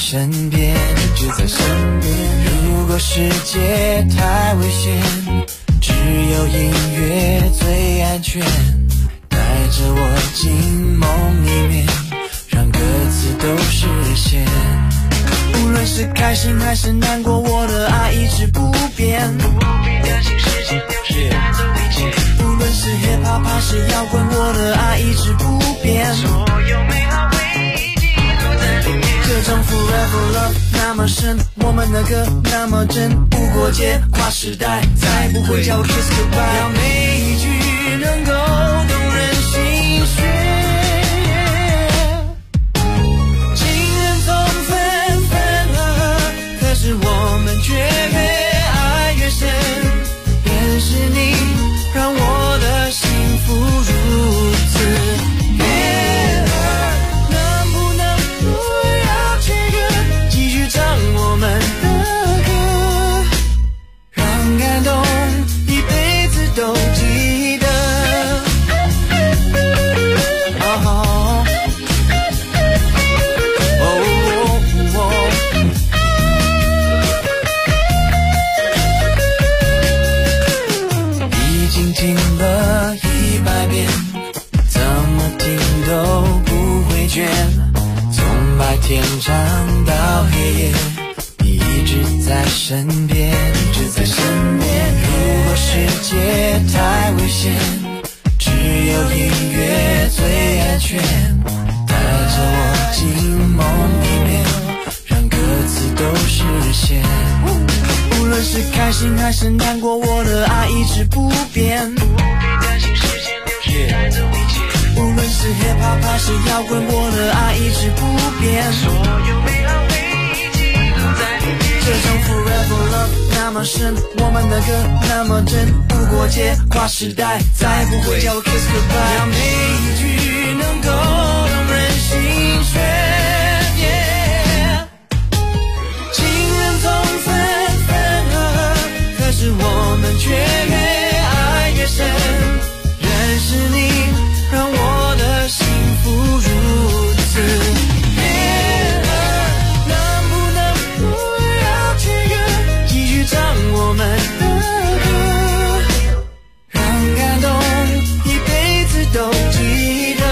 身边，一直在身边。如果世界太危险，只有音乐最安全，带着我进梦里面，让歌词都实现。无论是开心还是难过，我的爱一直不变，不必担心时间流逝带走一切。无论是 hip hop 还是摇滚，我的爱一直不变，所有美好回忆记录在里面。这种 forever love 那么深，我们的歌那么真，不过界跨时代，再不会叫我 kiss goodbye。要每一句能够动人心弦。是我们却越爱越深，便是你让我的幸福如此悦耳。能不能不要切割，继续唱我们的歌，让感动一辈子都记得。听了100遍，怎么听都不会倦。从白天唱到黑夜，你一直在身边，一直在身边。如果世界太危险，只有音乐最安全，带着我进梦里面，让歌词都实现。无论是开心还是难过，我的爱一直不变，不必担心时间流逝带走一切。无论是 hip hop 还是摇滚，我的爱一直不变，所有美好回忆记录在里面。这种 forever love 那么深，我们的歌那么真，不过界跨时代，再不会叫我 kiss goodbye。让每一句能够动人心弦。情人总可是我们却越爱越深，认识你让我的幸福如此悦耳。能不能不要切割，继续唱我们的歌，让感动一辈子都记得。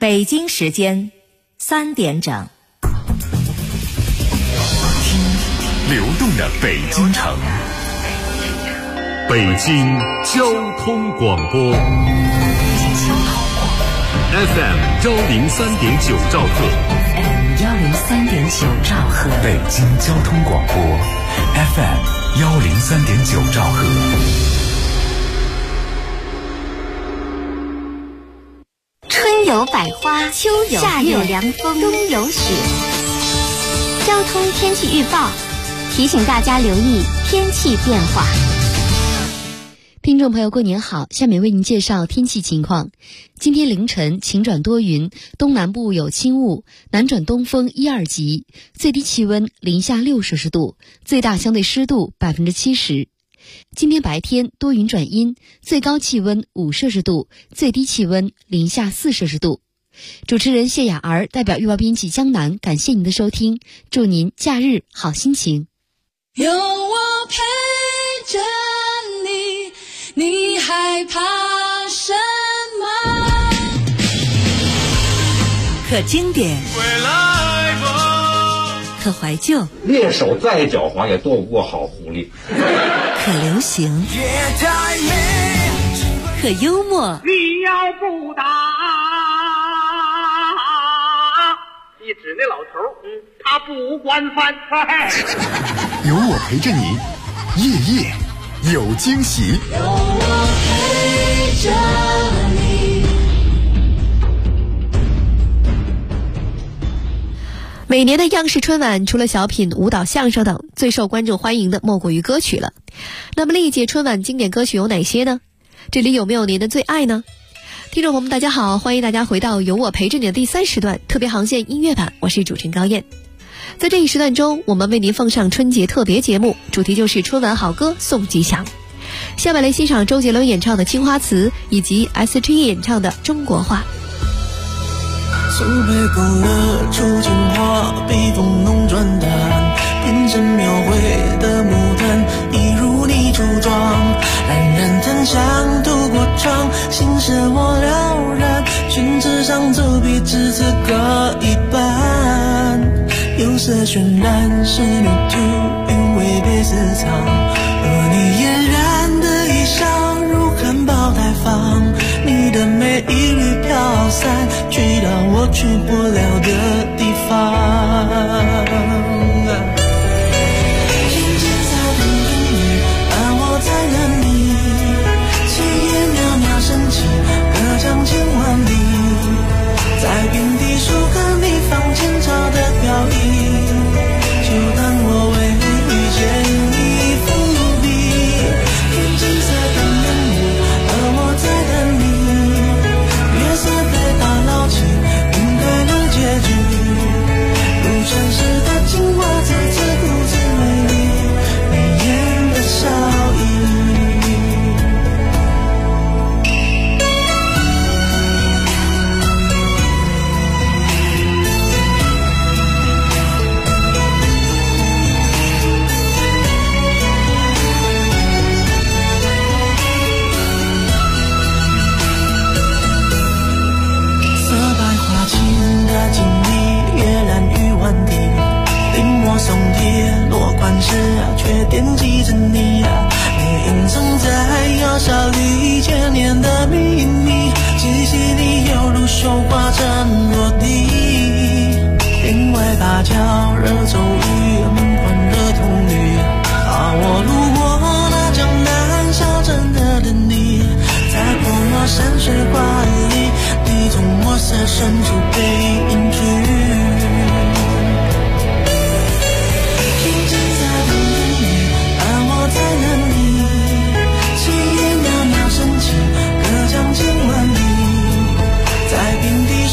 北京时间3点整。 流动的北京城，北京交通广播 FM 103.9兆赫 103.9兆赫， 北京交通广播 FM 103.9兆赫。 春有百花，秋有夏有凉风，冬有雪。交通天气预报提醒大家留意天气变化。 听众朋友，过年好！下面为您介绍天气情况。今天凌晨晴转多云，东南部有轻雾，南转东风1、2级，最低气温零下6摄氏度，最大相对湿度70%。今天白天多云转阴，最高气温5摄氏度，最低气温零下4摄氏度。主持人谢雅儿代表预报编辑江南，感谢您的收听，祝您假日好心情。 有我陪着你，你害怕什么？ 可经典，可怀旧， 猎手再狡猾也躲不过好狐狸。 可流行，可幽默。 你要不打，你指那老头，他不管饭菜。 有我陪着你，夜夜有惊喜。 有我陪着你。 每年的央视春晚，除了小品、舞蹈、相声等，最受观众欢迎的莫过于歌曲了。那么历届春晚经典歌曲有哪些呢？这里有没有您的最爱呢？听众朋友们大家好，欢迎大家回到有我陪着你的第3时段特别航线音乐版，我是主持人高燕。在这一时段中，我们为您奉上春节特别节目，主题就是春晚好歌送吉祥。下面来欣赏周杰伦演唱的《青花瓷》，以及 S.H.E 演唱的《中国话》。 苏北勾勒出情话，笔锋浓转淡，变成描绘的牡丹，一如你初妆，冉冉檀香渡过窗，心事我了然，宣纸上走笔至此各一半，有色渲染是泥土，韵味被私藏，而你嫣然的一笑如含苞待放，你的美一缕飘散，去到我去不了的地方。天际在等你，而我在等你，炊烟袅袅升起，隔江千万里，在遍地树根里放前朝的飘逸，就当我为遇见你风努力。天际在等你，而我在等你，月色被打捞起，明白了结局，如城市的青花瓷，自顾自美丽，眉眼的笑意。送铁落款时却惦记着你你隐藏在窑小里千年的秘密，细细你犹如绣花针落地，另外芭蕉惹骤雨，门环惹铜绿，我路过那江南小镇的等你，在泼墨山水画里，你从墨色深处被隐去。千万里，在遍地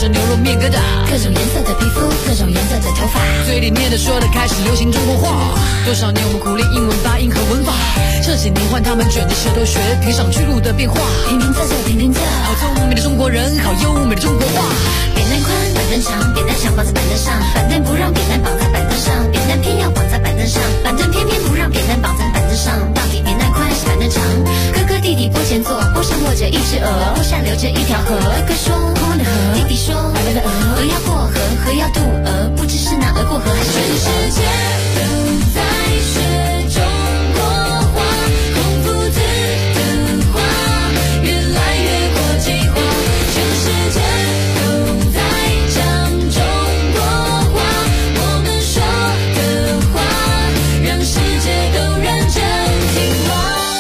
是牛肉面疙瘩。 各种颜色的皮肤，各种颜色的头发， 嘴里念的说的开始流行中国话。多少年我们苦练英文发音和文法，这些年换他们卷着舌头学评上去路的变化。 平平仄仄平平仄， 好聪明的中国人，好优美的中国话。 扁担宽，板凳长，扁担想绑在板凳上，板凳不让扁担绑在板凳上，扁担偏要绑在板凳上，板凳偏偏不让扁担绑在板凳上。到底扁担宽还是板凳长？哥哥弟弟坡前坐，坡上卧着一只鹅，坡下流着一条河。哥说宽宽的河，弟弟说白白的鹅，鹅要过河，河要渡鹅，不知是那鹅过河还是渡河。 世界都在学中国话，孔夫子的话越来越国际化，全世界都在讲中国话，我们说的话让世界都认真听话。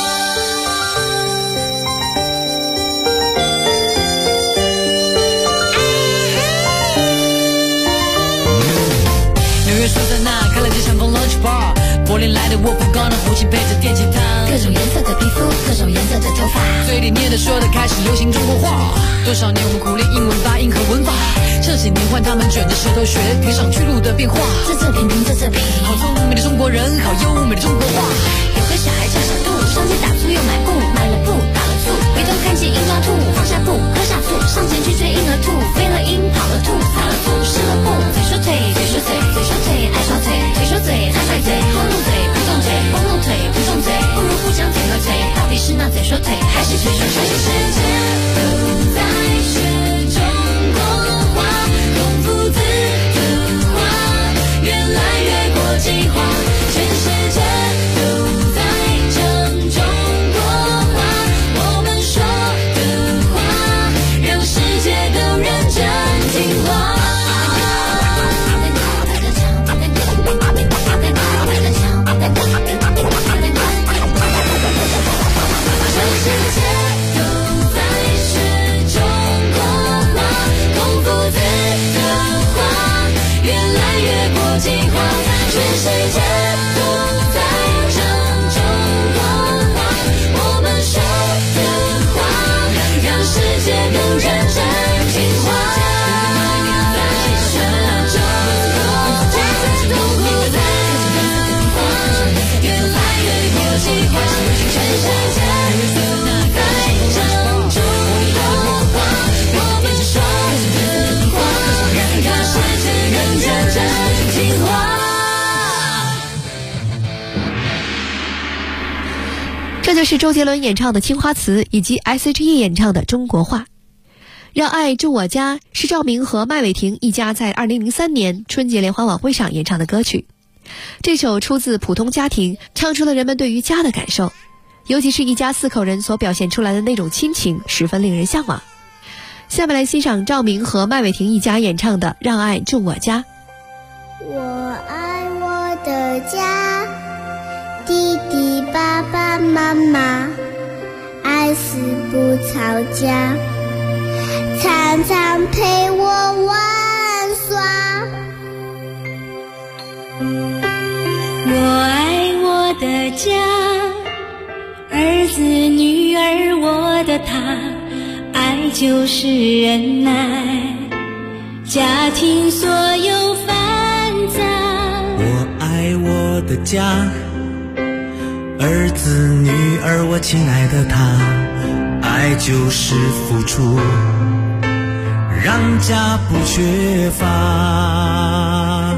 纽约苏珊娜开了这场风 lunch bar， 柏林来的我不高的胡琴配着电吉他， 各种颜色的皮肤，各种颜色的头发， 嘴里念的说的开始流行中国话。多少年我们苦练英文发音和文法，这些年换他们卷着舌头学评上去路的变化。 仄仄平平仄仄平， 好聪明的中国人，好优美的中国话。 有个小孩叫小杜，上街打醋又买布，买了布打了醋，回头看见鹰抓兔，放下布喝下醋，上前去追婴儿兔，飞了鹰跑了兔，撒了醋湿了布，嘴说腿嘴说嘴嘴说腿爱耍嘴，腿说嘴爱甩嘴，光露嘴不动嘴，光露腿不动嘴，不如不讲嘴和腿，到底是那嘴说腿还是腿说腿？ 世界都在学中国话，孔夫子的话越来越国际化，全世界都在讲中国话，我们说的话让世界都认真听话。全世界都在学中国话，孔夫子的话越来越国际化，全世界都在讲中国话，我们说的话让世界都认真听话。在学中国话，孔夫子的话越来越国际化，全世界这就是周杰伦演唱的《青花瓷》以及 S.H.E 演唱的《中国话》。让爱住我家是赵明和麦伟霆一家在2003年春节联欢晚会上演唱的歌曲。这首出自普通家庭，唱出了人们对于家的感受，尤其是一家4口人所表现出来的那种亲情，十分令人向往。下面来欣赏赵明和麦伟霆一家演唱的《让爱住我家》。 我爱我的家，弟弟爸爸妈妈爱死不吵架，常常陪我玩耍。 我爱我的家，儿子女儿我的他，爱就是忍耐，家庭所有烦躁。 我爱我的家，儿子女儿我亲爱的他，爱就是付出，让家不缺乏。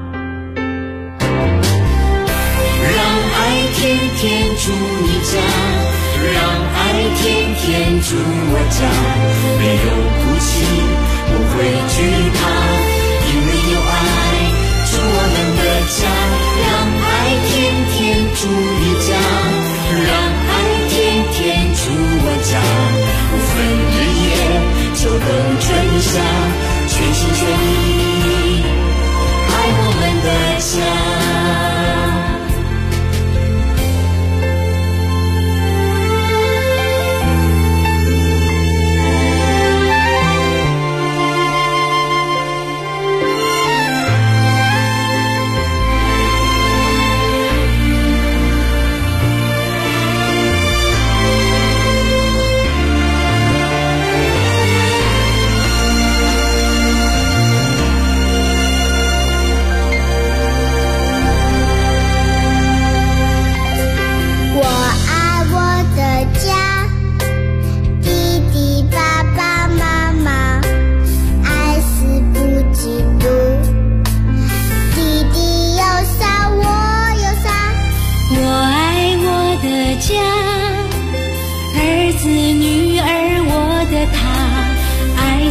让爱天天住你家，让爱天天住我家，没有哭泣，不会惧怕，因为有爱住我们的家。让爱天天住你家，让爱天天住我家，不分日夜，秋冬春夏，全心全意爱我们的家。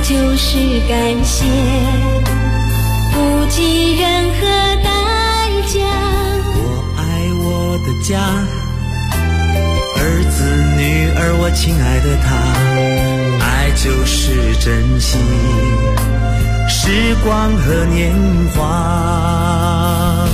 就是感谢，不计任何代价。 我爱我的家，儿子女儿我亲爱的他，爱就是珍惜时光和年华，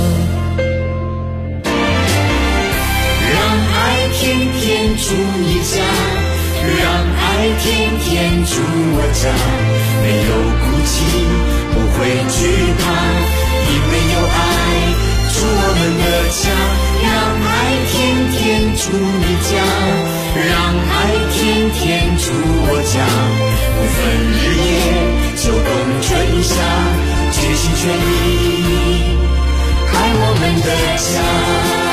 让爱天天住你家，让爱天天住我家，没有哭泣，不会惧怕，因为有爱住我们的家。让爱天天住你家，让爱天天住我家，不分日夜，秋冬春夏，全心全意爱我们的家。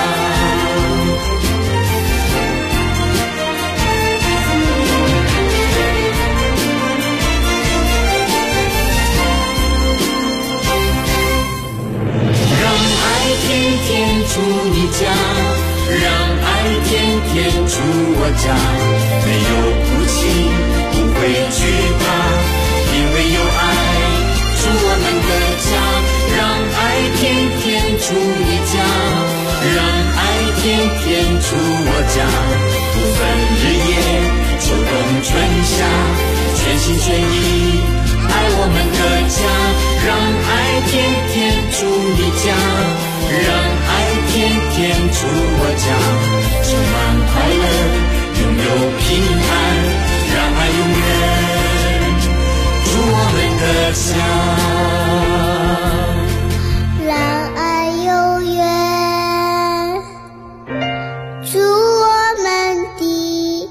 天天住你家，让爱天天住我家，没有哭泣，不会惧怕，因为有爱住我们的家。让爱天天住你家，让爱天天住我家，不分日夜，秋冬春夏，全心全意爱我们的家。让爱天天住你家，让爱天天住我家，充满快乐，拥有平安，让爱永远住我们的家，让爱永远住我们的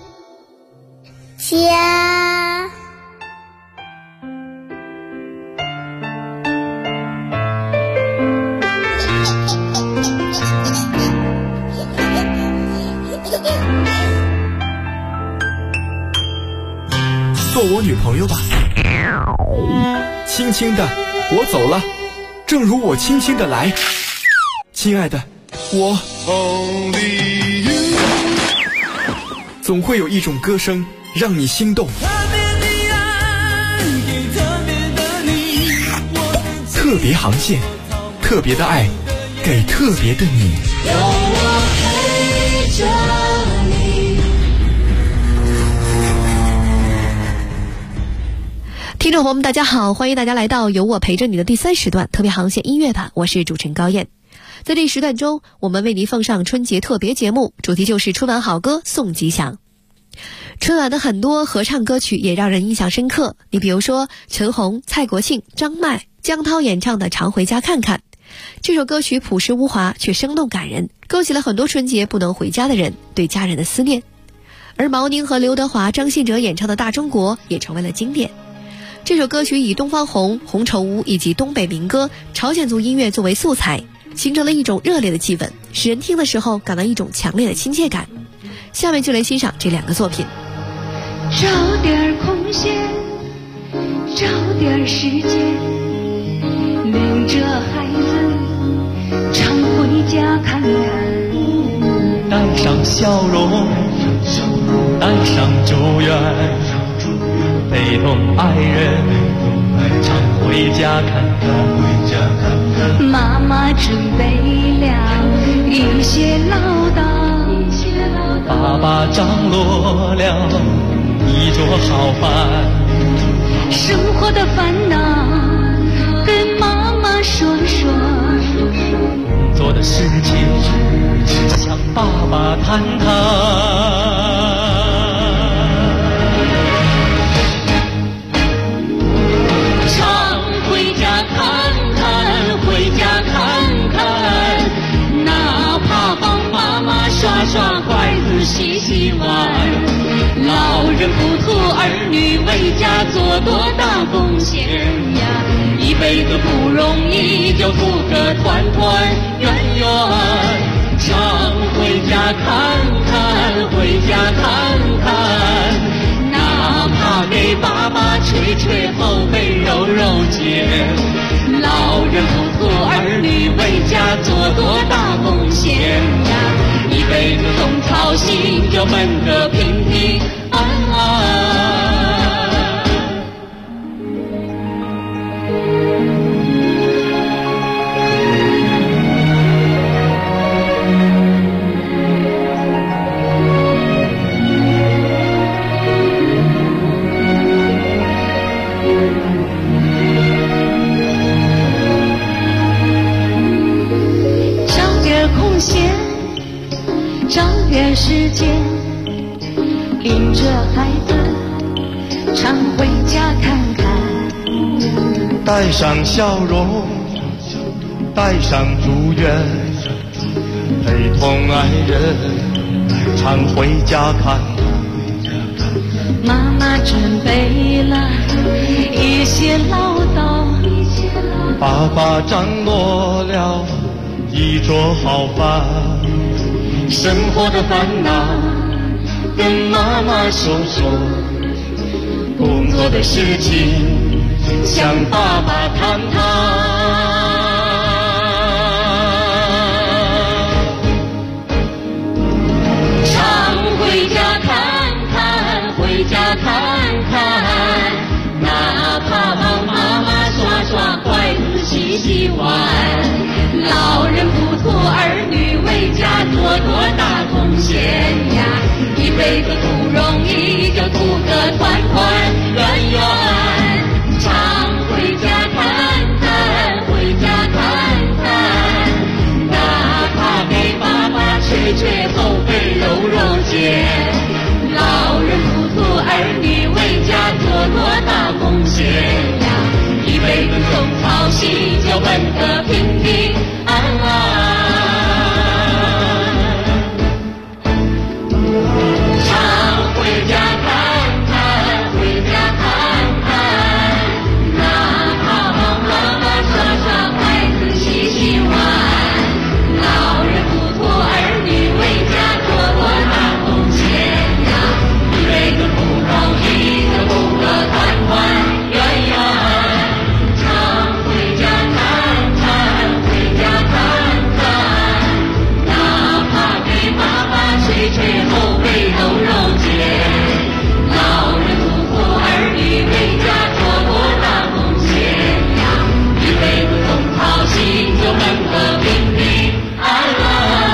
家。 做我女朋友吧，轻轻的我走了，正如我轻轻的来，亲爱的，我总会有一种歌声让你心动，特别航线，特别的爱给特别的你， 有我陪着你。 听众朋友们大家好，欢迎大家来到有我陪着你的第3时段特别航线音乐版，我是主持人高燕。在这一时段中，我们为您奉上春节特别节目，主题就是春晚好歌送吉祥。春晚的很多合唱歌曲也让人印象深刻，你比如说陈红、蔡国庆、张麦、江涛演唱的《常回家看看》，这首歌曲朴实无华却生动感人，勾起了很多春节不能回家的人对家人的思念。而毛宁和刘德华、张信哲演唱的《大中国》也成为了经典。这首歌曲以东方红、红绸坞以及东北民歌、朝鲜族音乐作为素材，形成了一种热烈的气氛，使人听的时候感到一种强烈的亲切感。下面就来欣赏这2个作品。 找点空闲，找点时间，领着孩子常回家看看， 带上笑容，带上祝愿，陪同爱人常回家看看， 妈妈准备了一些唠叨， 爸爸张罗了一桌好饭， 生活的烦恼跟妈妈说说， 工作的事情向爸爸谈谈。 刷刷筷子洗洗碗，老人不图儿女为家做多大贡献呀，一辈子不容易，就图个团团圆圆。常回家看看，回家看看，哪怕给爸爸捶捶后背揉揉肩，老人不图儿女为家做多大贡献呀，一辈子总操心，就闷得平平安安。 时间，领着孩子常回家看看。 带上笑容，带上祝愿，陪同爱人常回家看看。 妈妈准备了一些唠叨， 爸爸掌握了一桌好饭。生活的烦恼跟妈妈说说，工作的事情向爸爸谈谈。 常回家看看，回家看看，哪怕帮妈妈刷刷筷子洗洗碗。老人不图儿女为家做多大贡献呀，一辈子不容易，就图个团团圆圆。常回家看看，回家看看，哪怕给爸爸捶捶后背揉揉肩。老人不图儿女为家做多大贡献呀，一辈子总操心，就奔个平平安安。常回家看看，回家看看，哪怕帮妈妈刷刷筷子洗洗碗。老人不图儿女为家做多大贡献呀，一辈子不容易，就图个团团圆圆。常回家看看，回家看看，哪怕给妈妈捶捶后背揉揉肩。老人不图儿女为家做多大贡献呀，一辈子总操心，就奔个平平安安。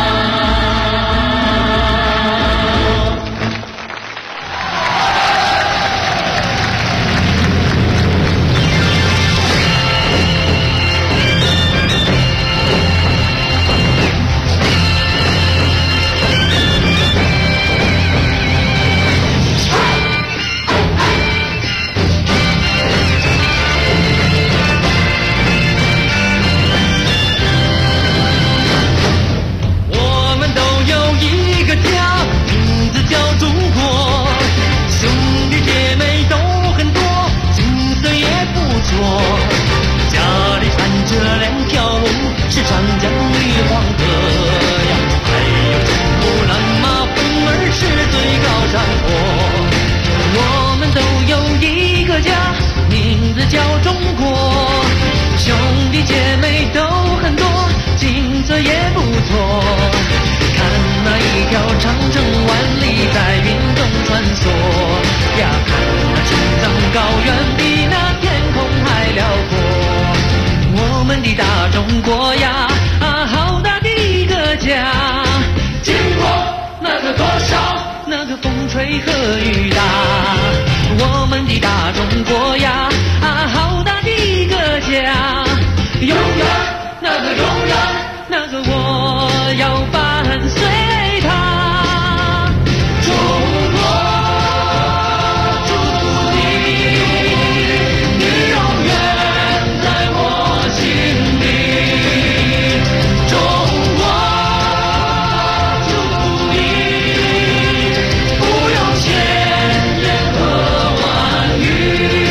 我们都有一个家，名字叫中国，兄弟姐妹都很多，景色也不错。家里穿着2条龙，是长江与黄河呀，还有珠穆朗玛峰儿是最高山坡。我们都有一个家，名字叫中国，兄弟姐妹都很多，景色也不错。看那一条长城万里在云中穿梭呀，看那青藏高原比那天空还辽阔。我们的大中国呀，好大的一个家。经过那个多少，那个风吹和雨打。我们的大中国呀，好大的一个家。永远那个永远那个我要伴随他。中国祝福你，你永远在我心里。中国祝福你，不用千言和万语。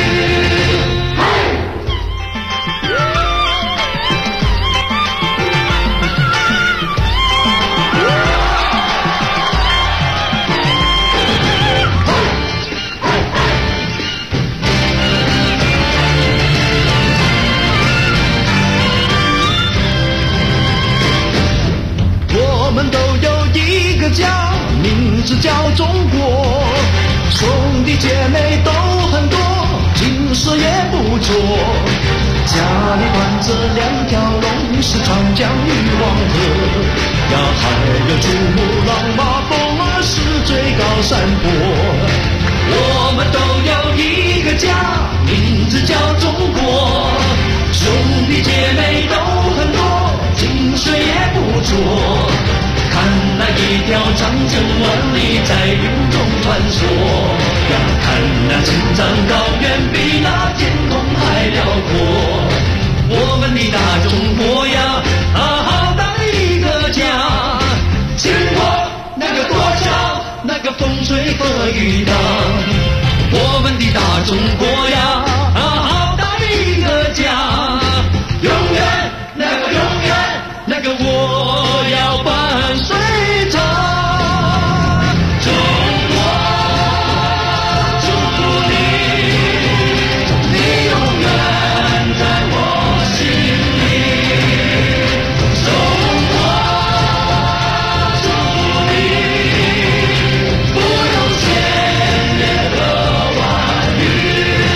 我们都有一个家，名字叫中国，兄弟姐妹都很多，景色也不错。家里端着2条龙，是长江与黄河呀，还有珠穆朗玛峰儿是最高山坡。我们都有一个家，名字叫中国，兄弟姐妹都很多，景色也不错。看那一条长征万里在云中穿梭呀，看那青藏高原比那天空还辽阔。我们的大中国呀，好大的一个家，经过那个多少那个风吹和雨打，我们的大中国呀，好大的一个家，永远那个我要伴随着。中国，祝福你永远在我心里。中国，祝福你不用千言和万语。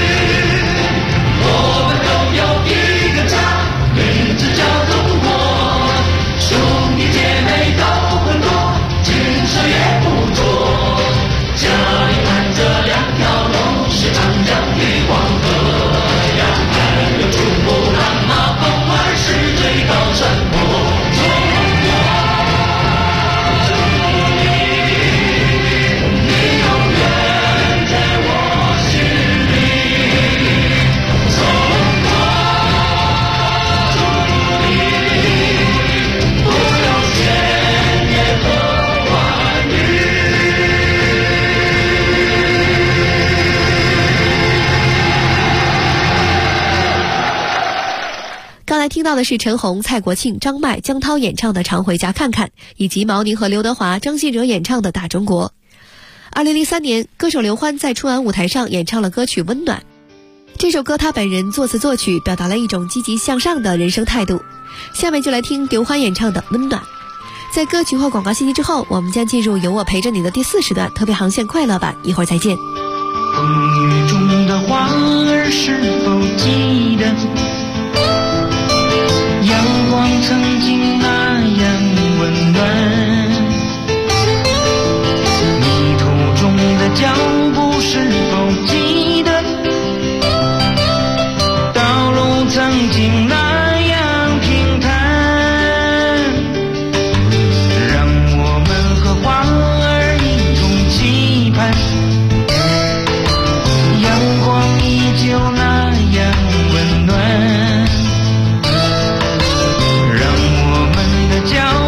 我们都有一个家，名字叫中国。兄弟姐妹都很多，精神也不错。家里看着两条龙，是长江与黄河呀，还有珠穆朗玛峰儿是最高山坡。中国，祝福你永远在我心里。中国，祝福你不用千言和万语。 刚才听到的是陈红、蔡国庆、张麦、江涛演唱的《常回家看看》，以及毛宁和刘德华、张信哲演唱的《大中国》。2003年，歌手刘欢在春晚舞台上演唱了歌曲《温暖》。这首歌他本人作词作曲，表达了一种积极向上的人生态度。下面就来听刘欢演唱的《温暖》。在歌曲或广告信息之后，我们将进入有我陪着你的第4时段特别航线快乐版，一会儿再见。 风雨中的花儿是否记得，阳光曾经那样温暖？迷途中的脚步是否记得，道路曾经那样平坦？让我们和花儿一同期盼，阳光依旧那样温暖，让我们的脚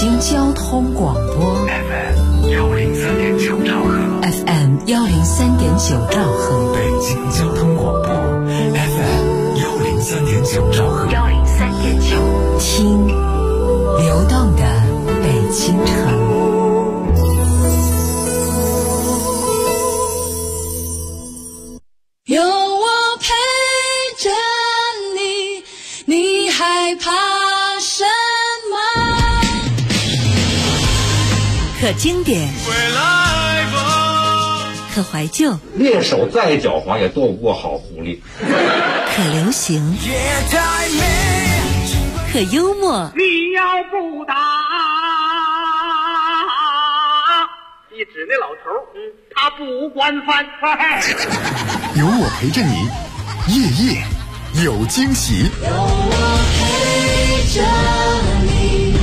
京交通广播 FM 103.9兆赫 FM 103.9兆赫， 北京交通广播 FM 103.9兆赫 103.9，听流动的北京城。 有我陪着你，你害怕什么？ 可经典，可怀旧， 猎手再狡猾也斗不过好狐狸。 可流行，可幽默。 你要不打，你指那老头，他不管饭。 有我陪着你，夜夜有惊喜。 有我陪着你。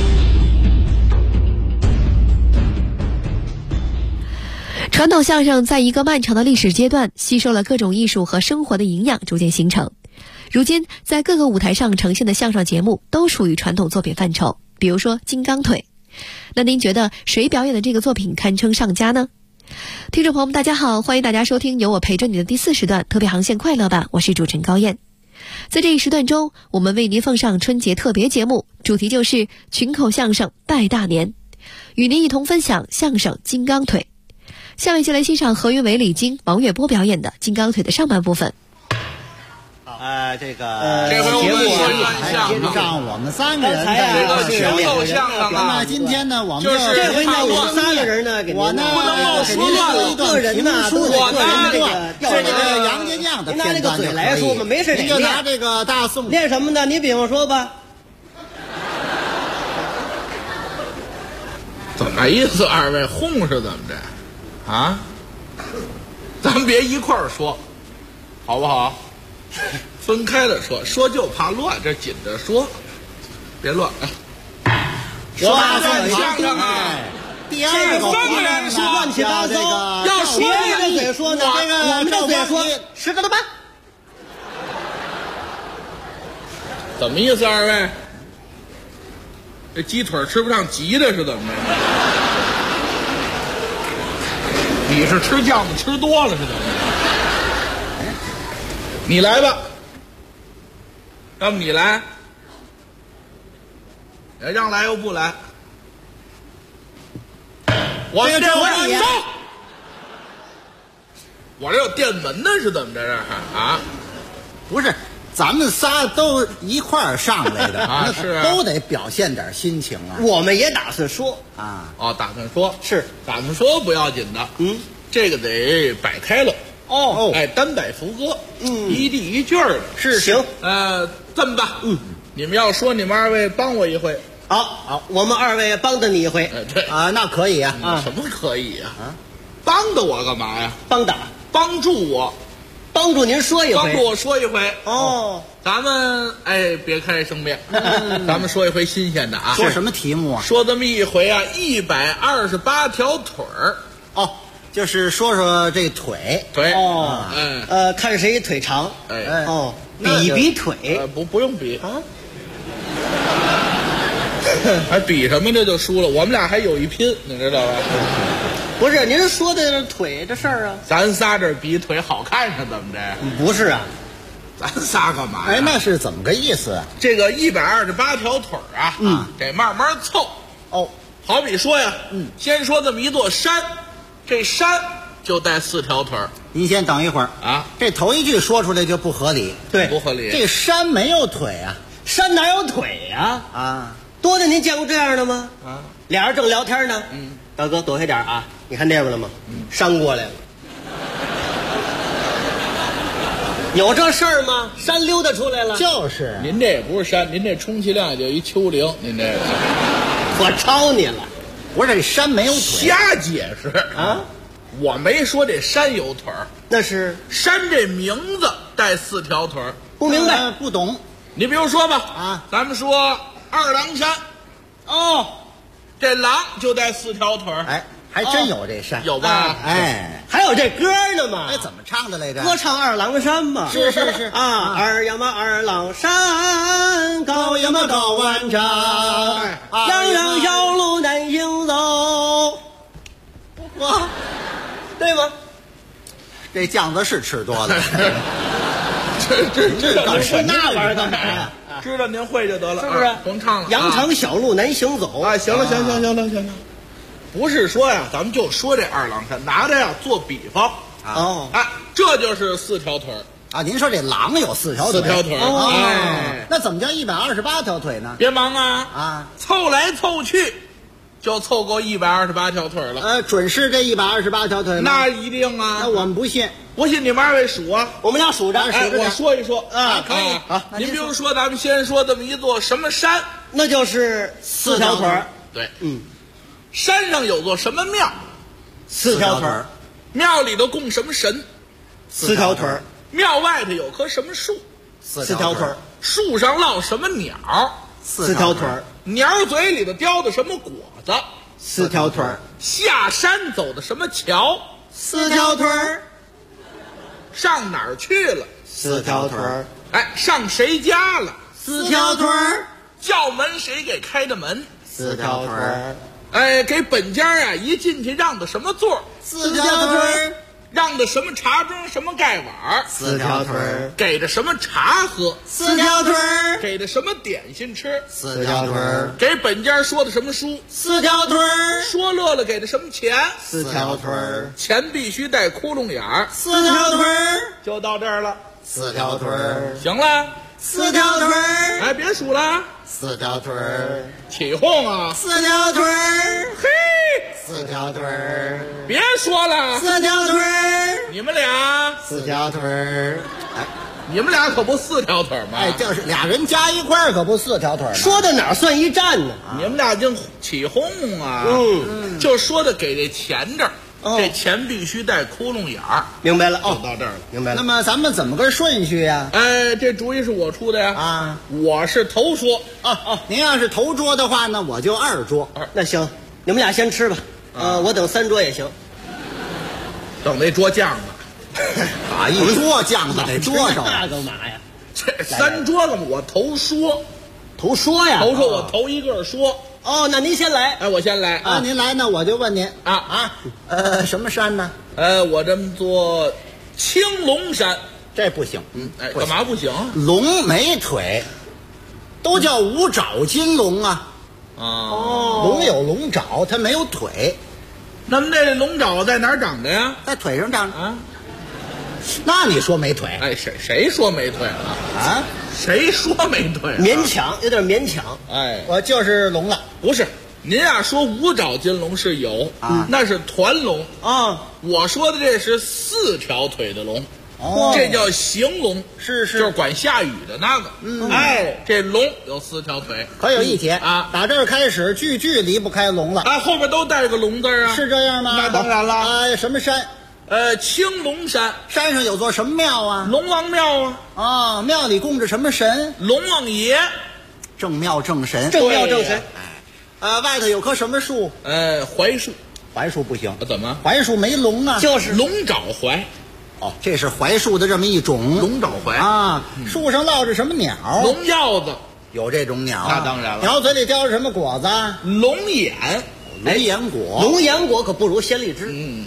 传统相声在一个漫长的历史阶段吸收了各种艺术和生活的营养，逐渐形成。如今在各个舞台上呈现的相声节目都属于传统作品范畴，比如说金刚腿。那您觉得谁表演的这个作品堪称上佳呢？听众朋友们大家好，欢迎大家收听有我陪着你的第4时段特别航线快乐吧，我是主持人高燕。在这一时段中，我们为您奉上春节特别节目，主题就是群口相声拜大年，与您一同分享相声金刚腿。下面就来欣赏何云伟、李菁、王月波表演的金刚腿的上半部分。 这个节目接着上我们3个人的群口相声啊。今天呢，我们就是这回呢，我们3个人呢，我呢给您说一段评书的个人段，是这个杨家将的片段就可以。没事，您就拿这个大宋练什么呢？你比方说吧。 怎么意思？二位哄是怎么着？啊，咱们别一块儿说，好不好？分开了说，说就怕乱，这紧着说，别乱。 说段相声啊，第二个 3个人说乱七八糟， 要说别的嘴说呢，这个我们的嘴说10个都办。 怎么意思？二位，这鸡腿吃不上急的是怎么着？你是吃酱子吃多了是怎么着？你来吧，要不你来，让来又不来，我这电门，我这有电门呢是怎么着这啊？ 不是，咱们仨都一块儿上来的啊，是啊， 都得表现点心情啊。 我们也打算说啊， 哦，打算说是打算说不要紧的，这个得摆开了。哎，单摆副歌，一地一句的， 是行。 这么办，你们要说，你们2位帮我一回。 好，我们2位帮着你一回。 对啊，那可以啊。 什么可以啊？帮着我干嘛呀？ 帮助我，帮助您说一回， 帮助我说一回。咱们别开生面，咱们说一回新鲜的啊。 说什么题目啊？ 说这么一回啊，128条腿儿。 就是说说这腿看谁腿长，比一比腿， 不用比啊，还比什么这就输了，我们俩还有一拼，你知道吧？ 不是您说的腿这事儿啊， 咱仨这比腿好看是怎么着？ 不是啊， 咱仨干嘛呀？ 那是怎么个意思啊？ 这个128条腿啊，得慢慢凑。好比说呀，先说这么一座山。这山就带4条腿儿。 您先等一会儿啊！ 这头一句说出来就不合理， 对， 不合理。 这山没有腿啊， 山哪有腿呀？ 啊， 多的您见过这样的吗？俩人正聊天呢，大哥躲开点啊！你看那边了吗？山过来了，有这事儿吗？山溜达出来了， 就是您这也不是山，您这充其量也就一丘陵，您这个我超你了。 不是这山没有腿， 瞎解释啊！我没说这山有腿儿， 那是山这名字带4条腿儿， 不明白， 不懂。 你比如说吧，咱们说二郎山，这狼就带4条腿儿， 还真有这山， 有吧？ 还有这歌呢嘛？ 怎么唱的来着？ 歌唱二郎山嘛。 是啊，二呀嘛二郎山，高呀嘛高万丈，洋洋小路这酱子是吃多了。 这你说那玩意儿干嘛呀？ 知道您会就得了， 是不是？ 甭唱了。 羊肠小路难行走啊！行了，行。不是说呀，咱们就说这二郎神，拿着呀做比方哦。 哎，这就是4条腿啊！您说这狼有4条腿 ？4条腿哦。那怎么叫128条腿呢？ 别忙啊！ 啊， 凑来凑去，就凑够128条腿了。 准是这128条腿吗？ 那一定啊！ 那我们不信。 不信你们2位数啊！ 我们俩数着， 我说一说啊，可以。 好，您比如说，咱们先说这么一座什么山， 那就是4条腿。 对，山上有座什么庙 ？4条腿。 庙里头供什么神 ？4条腿。 庙外头有棵什么树 ？4条腿。 树上落什么鸟 ？4条腿。 鸟嘴里头叼的什么果子 ？4条腿。 下山走的什么桥 ？4条腿。 上哪儿去了 ？4条腿。 哎，上谁家了 ？4条腿。 叫门谁给开的门 ？4条腿。 哎，给本家啊一进去让的什么座 ？4条腿。 让的什么茶盅什么盖碗 ？4条腿。 给的什么茶喝 ？4条腿。 给的什么点心吃 ？4条腿。 给本家说的什么书 ？4条腿。 说乐了给的什么钱 ？4条腿。 钱必须带窟窿眼儿 4条腿。 就到这儿了 4条腿。 行了 4条腿。 哎，别数了 4条腿。 起哄啊 4条腿。 嘿 4条腿。 别说了 4条腿。 你们俩 4条腿。 哎，你们俩可不4条腿吗？ 哎，就是俩人加一块儿可不4条腿吗？ 说的哪算一站呢？ 你们俩净起哄啊！就说的给这钱这儿，这钱必须带窟窿眼儿。 明白了就到这儿了， 明白了。 那么咱们怎么个顺序呀？ 哎，这主意是我出的呀！ 啊， 我是头说。 您要是头桌的话呢，我就2桌。 那行，你们俩先吃吧。我等3桌也行。 等那桌酱子。 啊，一桌酱子得多少？ 那干嘛呀？ 这3桌子我头说。 头说呀？ 头说我头一个说。 哦，那您先来。 哎，我先来啊！您来呢，我就问您什么山呢？ 我这么做青龙山， 这不行。 哎，干嘛不行？ 龙没腿，都叫五爪金龙啊。龙有龙爪，它没有腿。 那么这龙爪在哪儿长的呀？ 在腿上长的啊。那你说没腿？ 哎，谁说没腿了啊？ 谁说没腿？ 勉强，有点勉强。 哎， 我就是龙了。 不是，您呀说五爪金龙是有啊，那是团龙啊。 我说的这是4条腿的龙。这叫行龙， 是就是管下雨的那个。哎，这龙有4条腿， 可有一节啊！ 打这儿开始，句句离不开龙了。 啊，后边都带个龙字啊， 是这样吗？ 那当然了。 什么山？ 青龙山。 山上有座什么庙啊？ 龙王庙啊。 庙里供着什么神？ 龙王爷。 正庙正神。 正庙正神。 外头有棵什么树？ 槐树。 槐树不行。 怎么？ 槐树没龙啊。 就是龙爪槐。 这是槐树的这么一种龙爪槐啊。树上落着什么鸟？ 龙鹞子。 有这种鸟？ 那当然了。 鸟嘴里叼着什么果子？ 龙眼。 龙眼果。 龙眼果可不如鲜荔枝。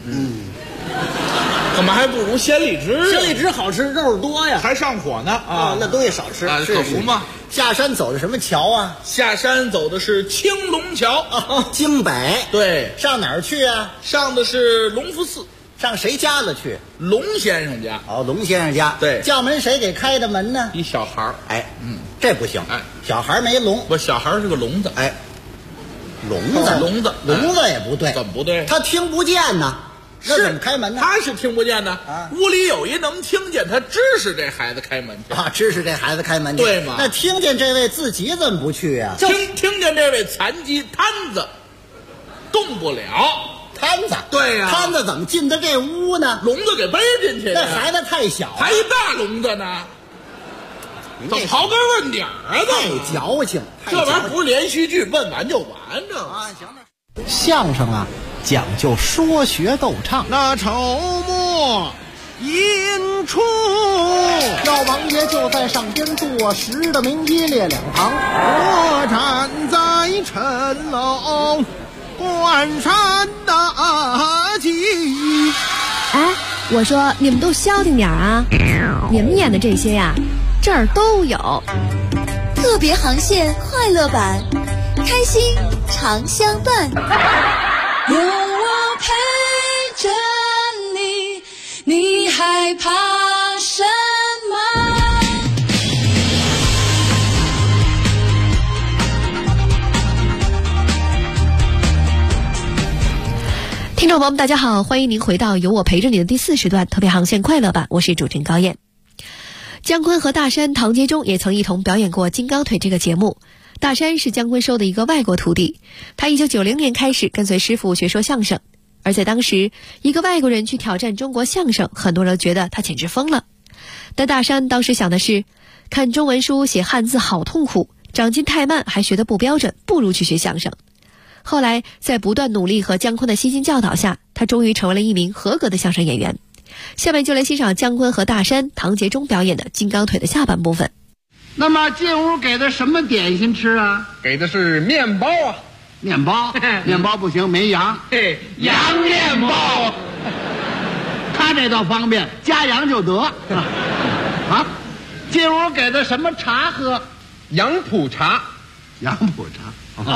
怎么还不如鲜荔枝？ 鲜荔枝好吃，肉多呀， 还上火呢啊！那东西少吃， 可不嘛。 下山走的什么桥啊？ 下山走的是青龙桥京北。 对， 上哪儿去啊？ 上的是隆福寺。 上谁家了去？ 龙先生家。 龙先生家。 对， 叫门谁给开的门呢？ 一小孩儿。 哎，这不行。哎，小孩没龙。 不，小孩是个聋子。 哎，聋子也不对。 怎么不对？ 他听不见呢。那怎么开门呢？ 他是听不见的啊。屋里有一能听见，他支持这孩子开门去啊，支持这孩子开门去， 对吗？ 那听见这位自己怎么不去呀？ 听见这位残疾瘫子动不了。 摊子， 对呀， 摊子怎么进的这屋呢？ 笼子给背进去的， 那孩子太小， 还一大笼子呢，怎么刨根问底儿啊？ 太矫情， 这玩意儿不是连续剧，问完就完这啊！行了，相声啊，讲究说学逗唱。 那筹末引出， 老王爷就在上边坐实的名一列两旁， 我站在城楼观山大计。 哎， 我说你们都消停点啊！你们演的这些呀，这儿都有。 特别航线快乐版，开心常相伴。有我陪着你，你害怕什么？ 听众朋友们，大家好，欢迎您回到有我陪着你的第4时段特别航线快乐版，我是主持人高燕。姜昆和大山、唐杰忠也曾一同表演过《金刚腿》这个节目。大山是姜昆收的一个外国徒弟，他1990年开始跟随师傅学说相声，而在当时，一个外国人去挑战中国相声，很多人觉得他简直疯了。但大山当时想的是，看中文书写汉字好痛苦，长进太慢，还学得不标准，不如去学相声。后来在不断努力和姜昆的悉心教导下，他终于成为了一名合格的相声演员。下面就来欣赏姜昆和大山、唐杰忠表演的《金刚腿》的下半部分。 那么进屋给的什么点心吃啊？ 给的是面包啊。 面包？面包不行，没羊。 羊面包。 他这倒方便，加羊就得。啊，进屋给的什么茶喝？ 杨浦茶。 杨浦茶。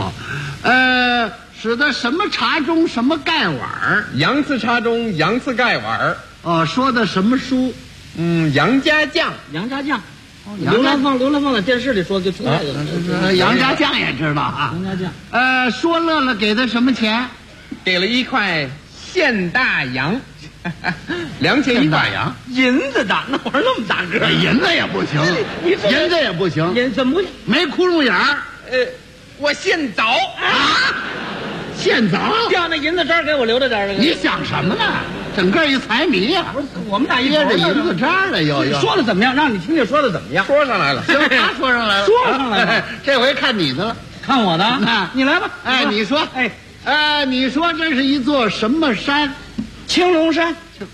使得什么茶中什么盖碗？ 杨氏茶中杨氏盖碗。 说的什么书？ 杨家将。 杨家将。刘兰芳在电视里说就出来了。 杨家将也知道啊。 杨家将。 说乐了给的什么钱？ 给了1块现大洋。2钱1把洋。 银子的，那玩意儿那么大个， 银子也不行。银子也不行。 银怎么不行？ 没窟窿眼儿。 我现凿啊！ 现凿掉那银子渣给我留着点。 你想什么呢？整个一财迷呀！ 不是我们俩掖着银子渣了又。 说的怎么样？让你听听说的怎么样？ 说上来了， 行，他说上来了， 说上来了。 这回看你的了， 看我的。你来吧。 你说，你说这是一座什么山？ 青龙山。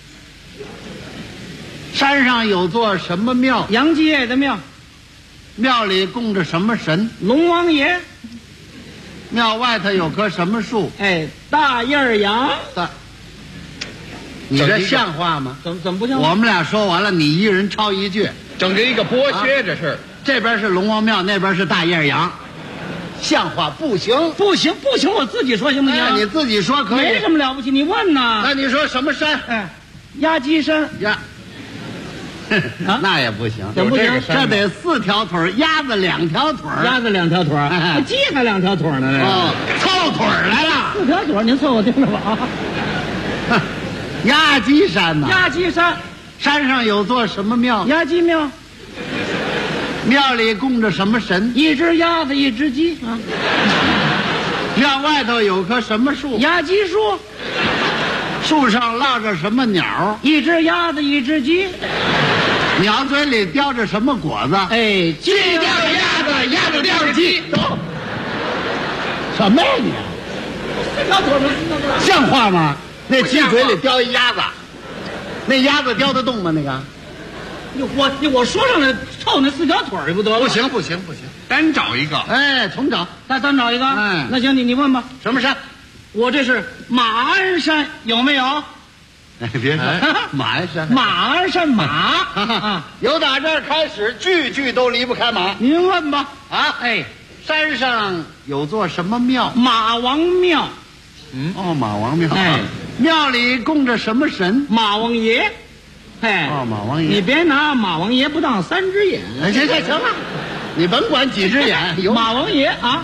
山上有座什么庙？ 杨继业的庙。 庙里供着什么神？ 龙王爷。 庙外头有棵什么树？ 大叶杨。 你这像话吗？ 怎么不像话？ 我们俩说完了，你一人抄一句， 整这一个剥削，这是。 这边是龙王庙，那边是大叶杨，像话不行？ 不行，我自己说行不行？ 你自己说可以， 没什么了不起，你问呐。 那你说什么山？ 压鸡山。 那也不行， 不行， 这得4条腿，鸭子2条腿， 鸭子2条腿，鸡还2条腿呢。 凑腿来了 ，4条腿，您凑合听着吧啊。 压鸡山呐， 压鸡山， 山上有座什么庙？ 压鸡庙。 庙里供着什么神 ？1只鸭子，1只鸡啊。 庙外头有棵什么树？ 压鸡树。 树上落着什么鸟 ？1只鸭子，1只鸡。 鸟嘴里叼着什么果子？ 鸡叼着鸭子，鸭子叼着鸡。走。 什么呀你？像话吗？那鸡嘴里叼一鸭子，那鸭子叼得动吗？那个？ 我说上来凑那4条腿不得了？ 不行， 单找一个。 重找， 单找一个。那行，你问吧。 什么山？ 我这是马鞍山，有没有？ 别说马鞍山， 马鞍山马由打这儿开始，句都离不开马。 您问吧。 山上有座什么庙？ 马王庙。 马王庙。庙里供着什么神？ 马王爷。 马王爷。 你别拿马王爷不当3只眼。 行了，你甭管几只眼，有马王爷啊。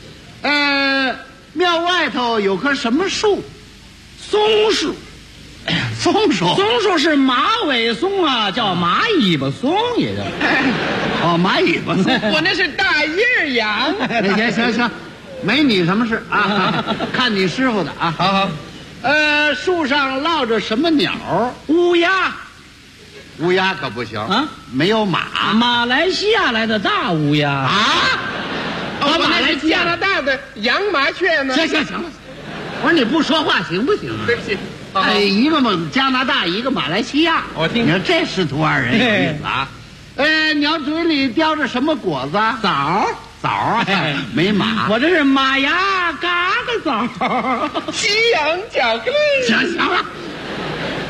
庙外头有棵什么树？ 松树。 松树是马尾松啊，叫马尾巴松也叫。 马尾巴松。 我那是大叶杨。 行，没你什么事啊，看你师傅的啊。 好。 树上落着什么鸟？ 乌鸦。 乌鸦可不行啊，没有马。 马来西亚来的大乌鸦啊。 马来西亚大的洋麻雀呢？ 行了，我说你不说话行不行？ 对不起。 一个加拿大，一个马来西亚。 我听你说这师徒2人有意思啊。鸟嘴里叼着什么果子？枣啊，没马。 我这是马牙嘎嘎枣。 西洋巧克力。 行了，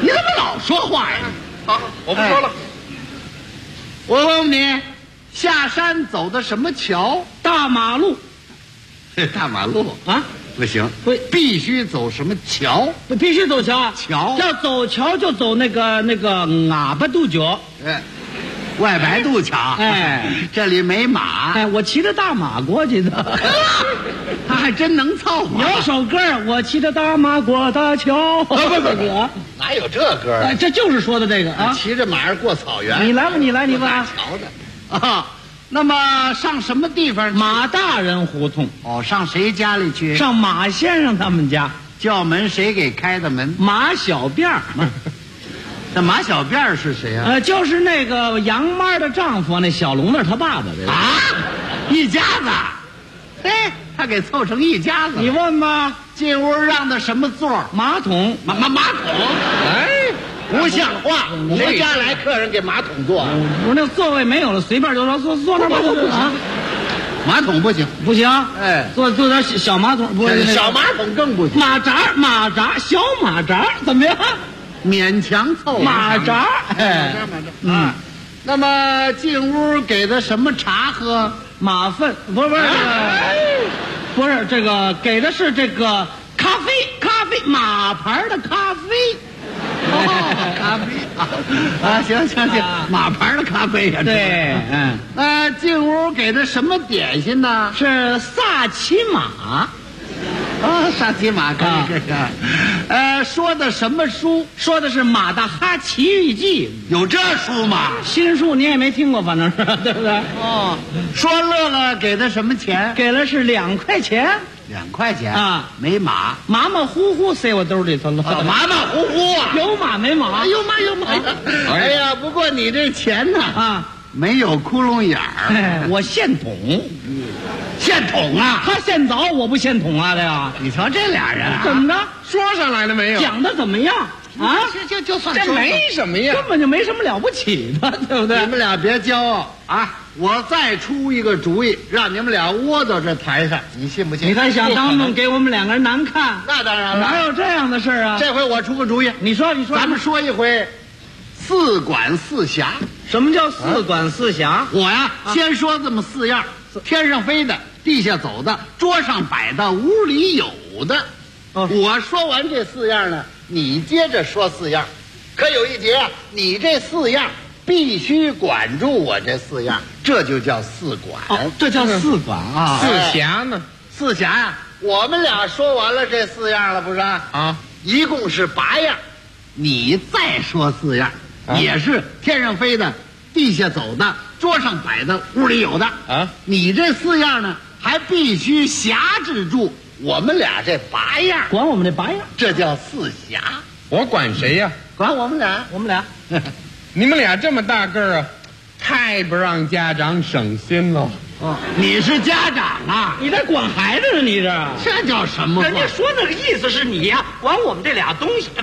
你怎么老说话呀？ 好，我不说了。 我问问你，下山走的什么桥？ 大马路。 大马路啊？ 不行，必须走什么桥？ 必须走桥啊！ 桥要走桥就走那个俺巴渡桥， 外白渡桥。这里没马。 我骑着大马过去的。 他还真能凑合。 有首歌，我骑着大马过大桥。不， 哪有这歌？ 这就是说的这个啊， 骑着马过草原。 你来吧，你吧。 桥的啊。那么上什么地方？ 马大人胡同。 上谁家里去？ 上马先生他们家。 叫门谁给开的门？ 马小辫儿。 那马小辫儿是谁啊？ 就是那个杨妈的丈夫，那小龙那是他爸爸。 一家子。他给凑成一家子。 你问吧。 进屋让的什么座？ 马桶。 马桶。不像话！谁家来客人给马桶坐？ 不是那个座位没有了，随便就说坐那吧。 马桶不行， 不行。坐点小马桶，不是小马桶更不行。 马扎，小马扎怎么样？ 勉强凑合。 马扎。 那么进屋给的什么茶喝？ 马粪。不是这个，给的是这个咖啡，马牌的咖啡。 咖啡行，马牌的咖啡呀。 对， 进屋给的什么点心呢？ 是萨琪玛。 萨琪玛，可以。说的什么书？ 说的是《马大哈奇遇记》。 有这书吗？ 新书你也没听过，反正是对不对？ 说乐了给的什么钱？ 给了是2块钱。 2块钱啊？ 没马， 马虎虎塞我兜里头了。 马虎虎啊？ 有马没马？ 有马。哎呀，不过你这钱呢？没有窟窿眼儿。 我现捅。 现捅啊？ 他现凿，我不现捅啊！这个， 你瞧这俩人怎么着？ 说上来了没有？ 讲的怎么样？ 就算这没什么呀， 根本就没什么了不起的，对不对？ 你们俩别骄傲啊！我再出一个主意，让你们俩窝到这台上，你信不信？ 你还想当众给我们2个人难看？ 那当然了， 哪有这样的事啊？ 这回我出个主意， 你说， 咱们说一回4管4辖。 什么叫4管4辖？ 我呀，先说这么4样：天上飞的，地下走的，桌上摆的，屋里有的。我说完这4样呢，你接着说4样。可有一节啊，你这4样必须管住我这4样，这就叫4管。 这叫4管啊。 4辖呢 ？4辖呀，我们俩说完了这4样了，不是啊？一共是8样，你再说4样，也是天上飞的，地下走的，桌上摆的，屋里有的啊。你这4样呢，还必须辖制住我们俩这8样， 管我们这8样， 这叫4辖。 我管谁呀？ 管我们俩。 你们俩这么大个儿啊，太不让家长省心了。 你是家长啊？ 你在管孩子呢？你这叫什么话？ 人家说那个意思是你呀，管我们这俩东西。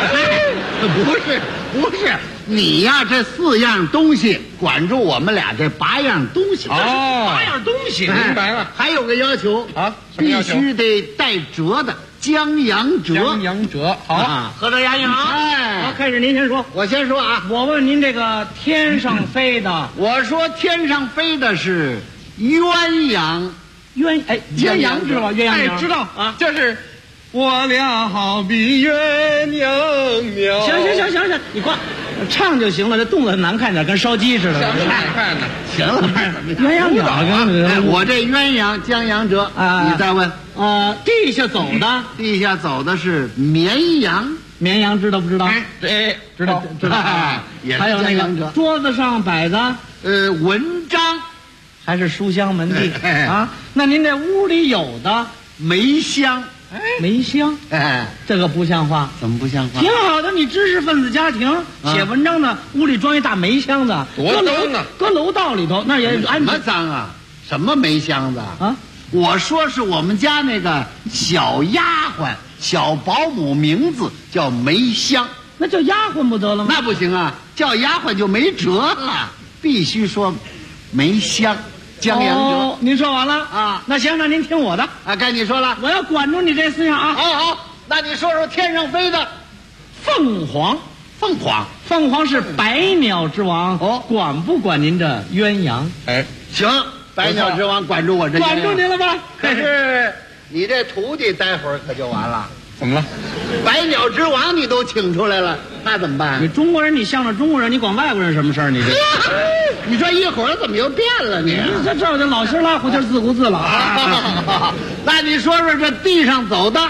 不是，你呀，这4样东西管住我们俩这8样东西。 8样东西， 明白了。 还有个要求啊，必须得带折的江洋折。 江洋折，好， 合着押韵啊。好，开始您先说， 我先说啊。 我问您这个天上飞的， 我说天上飞的是鸳鸯。 鸳鸯知道吗？鸳鸯知道啊，就是我俩好比鸳鸯鸟。 行，你快唱就行了，这动作难看点，跟烧鸡似的。 难看呢。 行了， 鸳鸯鸟。 我这鸳鸯江洋折啊，你再问。 地下走的是绵羊。 绵羊知道不知道？ 知道。 还有那个桌子上摆的文章， 还是书香门第啊？那您这屋里有的梅香。 梅香，这个不像话。 怎么不像话？ 挺好的，你知识分子家庭写文章呢，屋里装一大梅箱子， 多脏啊！ 搁楼道里头，那也安什么脏啊？什么梅箱子啊？我说是我们家那个小丫鬟、小保姆，名字叫梅香， 那叫丫鬟不得了吗？ 那不行啊，叫丫鬟就没辙了，必须说梅香。江洋折， 您说完了啊？ 那行，那您听我的啊，该你说了。 我要管住你这4样啊。 好，那你说说天上飞的凤凰。 凤凰， 凤凰是百鸟之王，管不管您这鸳鸯？ 哎，行，百鸟之王管住我这鸳鸯， 管住您了吧？ 可是你这徒弟待会儿可就完了。 怎么了？ 百鸟之王你都请出来了，那怎么办？ 你中国人，你向着中国人，你管外国人什么事儿？你这， 你说一会儿怎么又变了你？ 这我就老心拉胡琴自顾自了啊！ 那你说说这地上走的，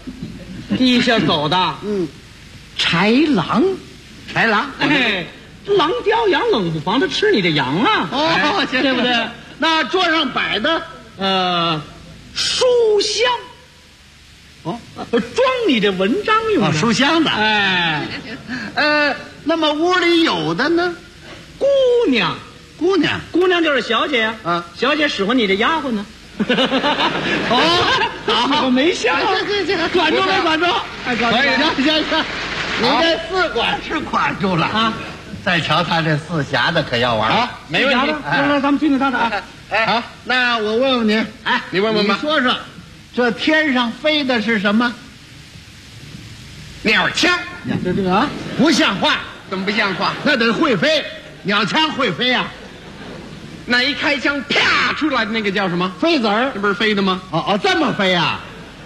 豺狼， 哎， 狼叼羊冷不防，他吃你这羊啊！对不对？ 那桌上摆的， 书箱。装你这文章用的书箱的， 哎， 那么屋里有的呢？ 姑娘就是小姐呀，小姐使唤你这丫鬟呢。我没想，管住没管住？ 哎，行，你这四管是管住了啊。再瞧他这四侠的可要玩了， 没问题。来，咱们听听他的啊。 好，那我问问您， 你问问吧。 你说说。这天上飞的是什么？鸟枪。 这个啊， 不像话。 怎么不像话？ 那得会飞，鸟枪会飞啊。 那一开枪，啪出来的那个叫什么？ 飞子儿。 这不是飞的吗？ 这么飞啊？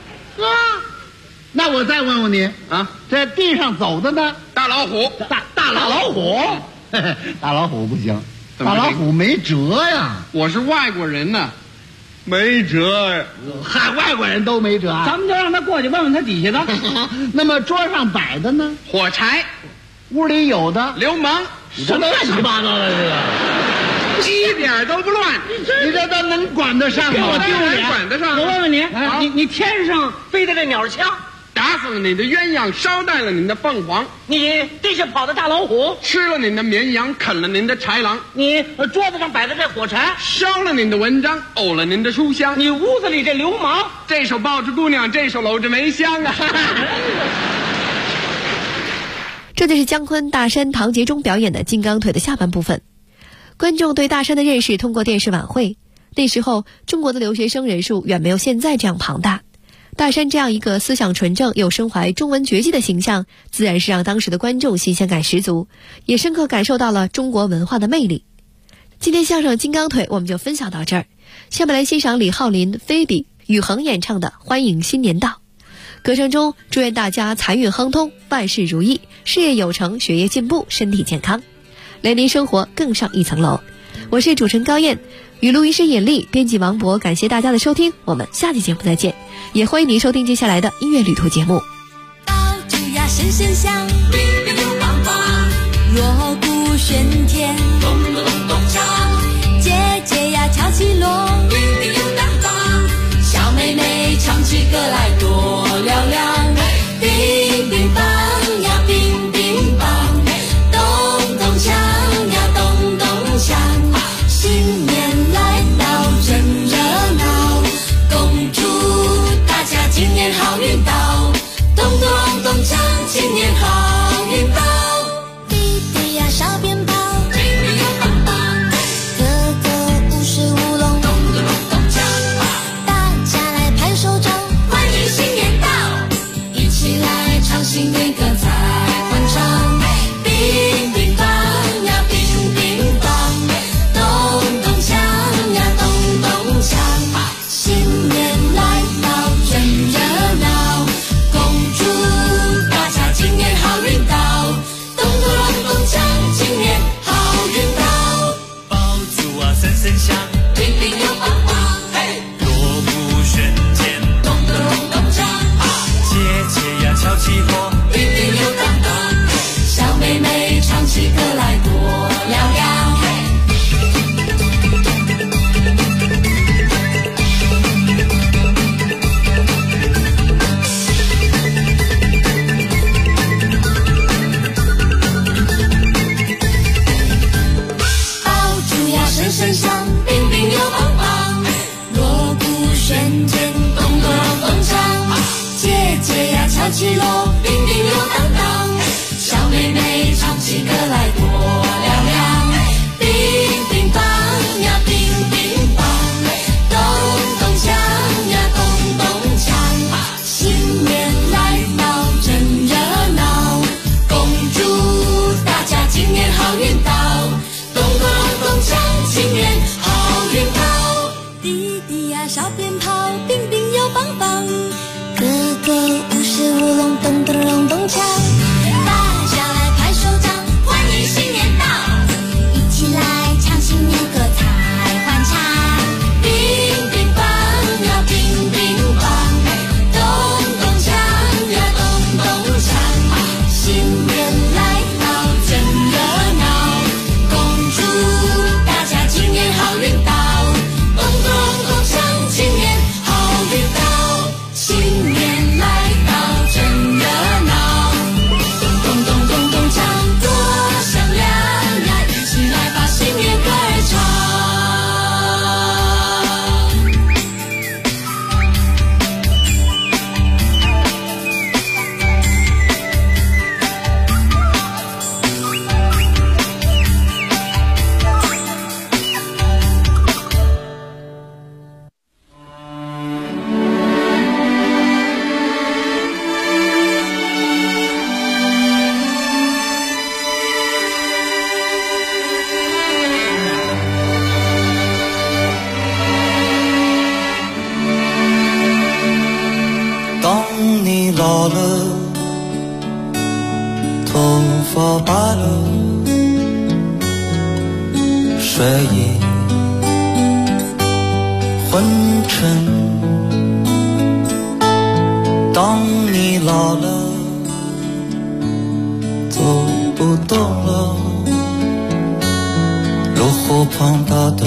那我再问问你啊，这地上走的呢？ 大老虎。 大老虎。大老虎不行，大老虎没辙呀。 我是外国人呢。 没辙呀，外国人都没辙。 咱们就让他过去问问他底下的。 那么桌上摆的呢？ 火柴。 屋里有的流氓。 什么乱七八糟的这个？ 一点都不乱。 你这都能管得上吗？ 我丢脸，管得上。我问问你，你天上飞的这鸟枪， 打死了你的鸳鸯，捎带了你的凤凰； 你地下跑的大老虎， 吃了你的绵羊，啃了您的豺狼； 你桌子上摆的这火柴， 烧了您的文章，呕了您的书香； 你屋子里这流氓， 这手抱着姑娘，这手搂着梅香啊！ 这就是姜昆、大山、唐杰忠表演的《金刚腿》的下半部分。观众对大山的认识通过电视晚会，那时候中国的留学生人数远没有现在这样庞大。大山这样一个思想纯正又身怀中文绝技的形象，自然是让当时的观众新鲜感十足，也深刻感受到了中国文化的魅力。今天相声《金刚腿》我们就分享到这儿，下面来欣赏李浩林、菲比、宇恒演唱的《欢迎新年到》。歌声中祝愿大家财运亨通，万事如意，事业有成，学业进步，身体健康，来年生活更上一层楼。我是主持人高燕，与录音师尹丽，编辑王博，感谢大家的收听，我们下期节目再见，也欢迎您收听接下来的音乐旅途节目。 爆竹呀声声响，乒乒又棒棒，锣鼓喧天，咚咚咚咚锵，姐姐呀敲起锣，乒乒又当当，小妹妹唱起歌来多嘹亮，乒乒乓呀乒乒乓，咚咚锵呀咚咚锵，新年来到真热闹，恭祝大家今年好运到，咚咚咚锵，今年好运到。弟弟呀烧鞭炮，乒乒又棒棒，哥哥舞狮舞龙，咚咚咚锵，大家来拍手掌，欢迎新年到，一起来唱新年歌才欢畅，乒乒乓呀乒乒乓，咚咚锵呀咚咚锵，新年来到真热闹，恭祝大家今年好运到，咚咚咚锵，今年好运到。 爆竹啊声声响， 乒乒又棒棒，嘿， 锣鼓喧天， 咚咚咚锵， 姐姐呀敲起锣， 乒乒又当当，小妹妹唱起歌来多嘹亮，嘿。爆竹呀声声响，乒乒又棒棒，锣鼓喧天，咚咚咚锵，姐姐呀敲起锣，乒乒又当当，小妹妹唱起歌来多嘹亮，乒乒乓呀乒乒乓，咚咚锵呀咚咚锵，新年来到真热闹，恭祝你老了，头发白了，睡意昏沉。当你老了，走不动了，炉火旁打灯，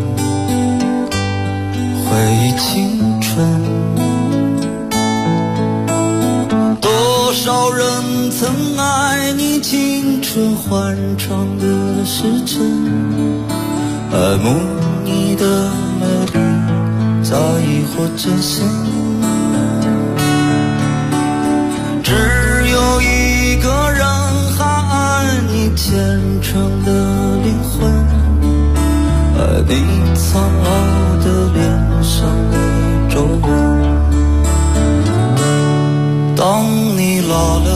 回忆青春。多少人曾爱你青春欢畅的时辰，爱慕你的美丽，在意或真心。只有一个人还爱你虔诚的灵魂，爱你苍老的脸上的皱纹。当你老了，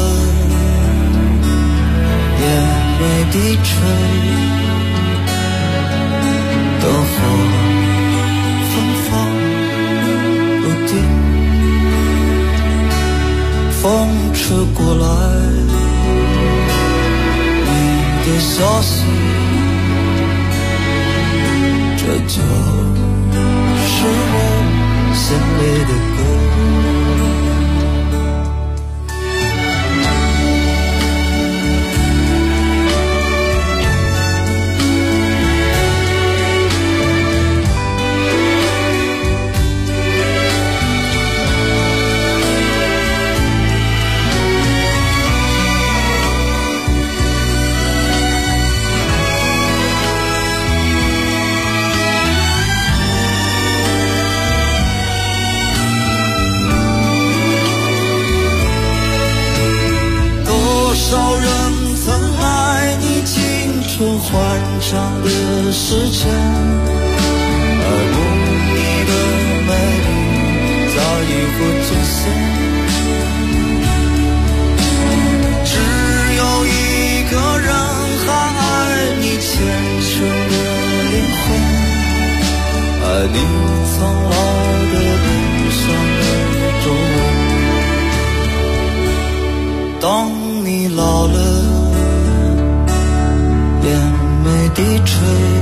夜没低垂，灯火芬芳不定，风吹过来你的消息，这就是我心里的歌。欢畅的时辰，爱慕你的美丽，早已不真实。只有一个人还爱你虔诚的灵魂，爱你苍老的脸上的皱纹。当你老了，眼眉低垂，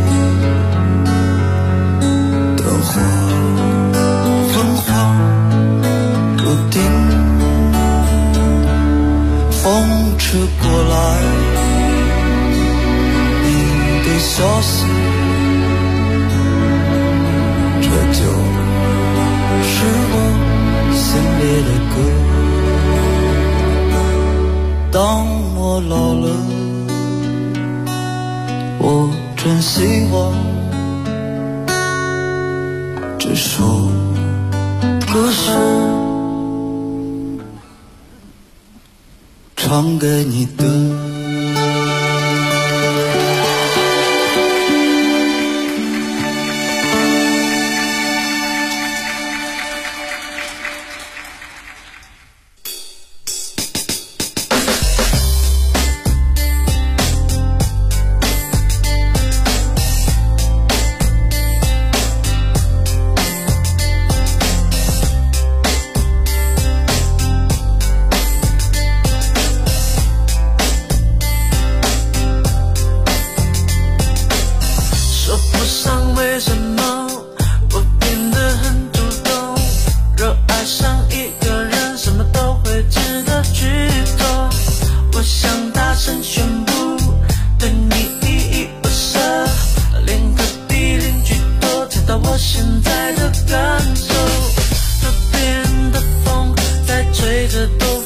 灯火昏黄不定，风吹过来你的消息，这就是我心里的歌。当我老了，我真希望这首歌是唱给你的。 现在的感受，这边的风在吹着都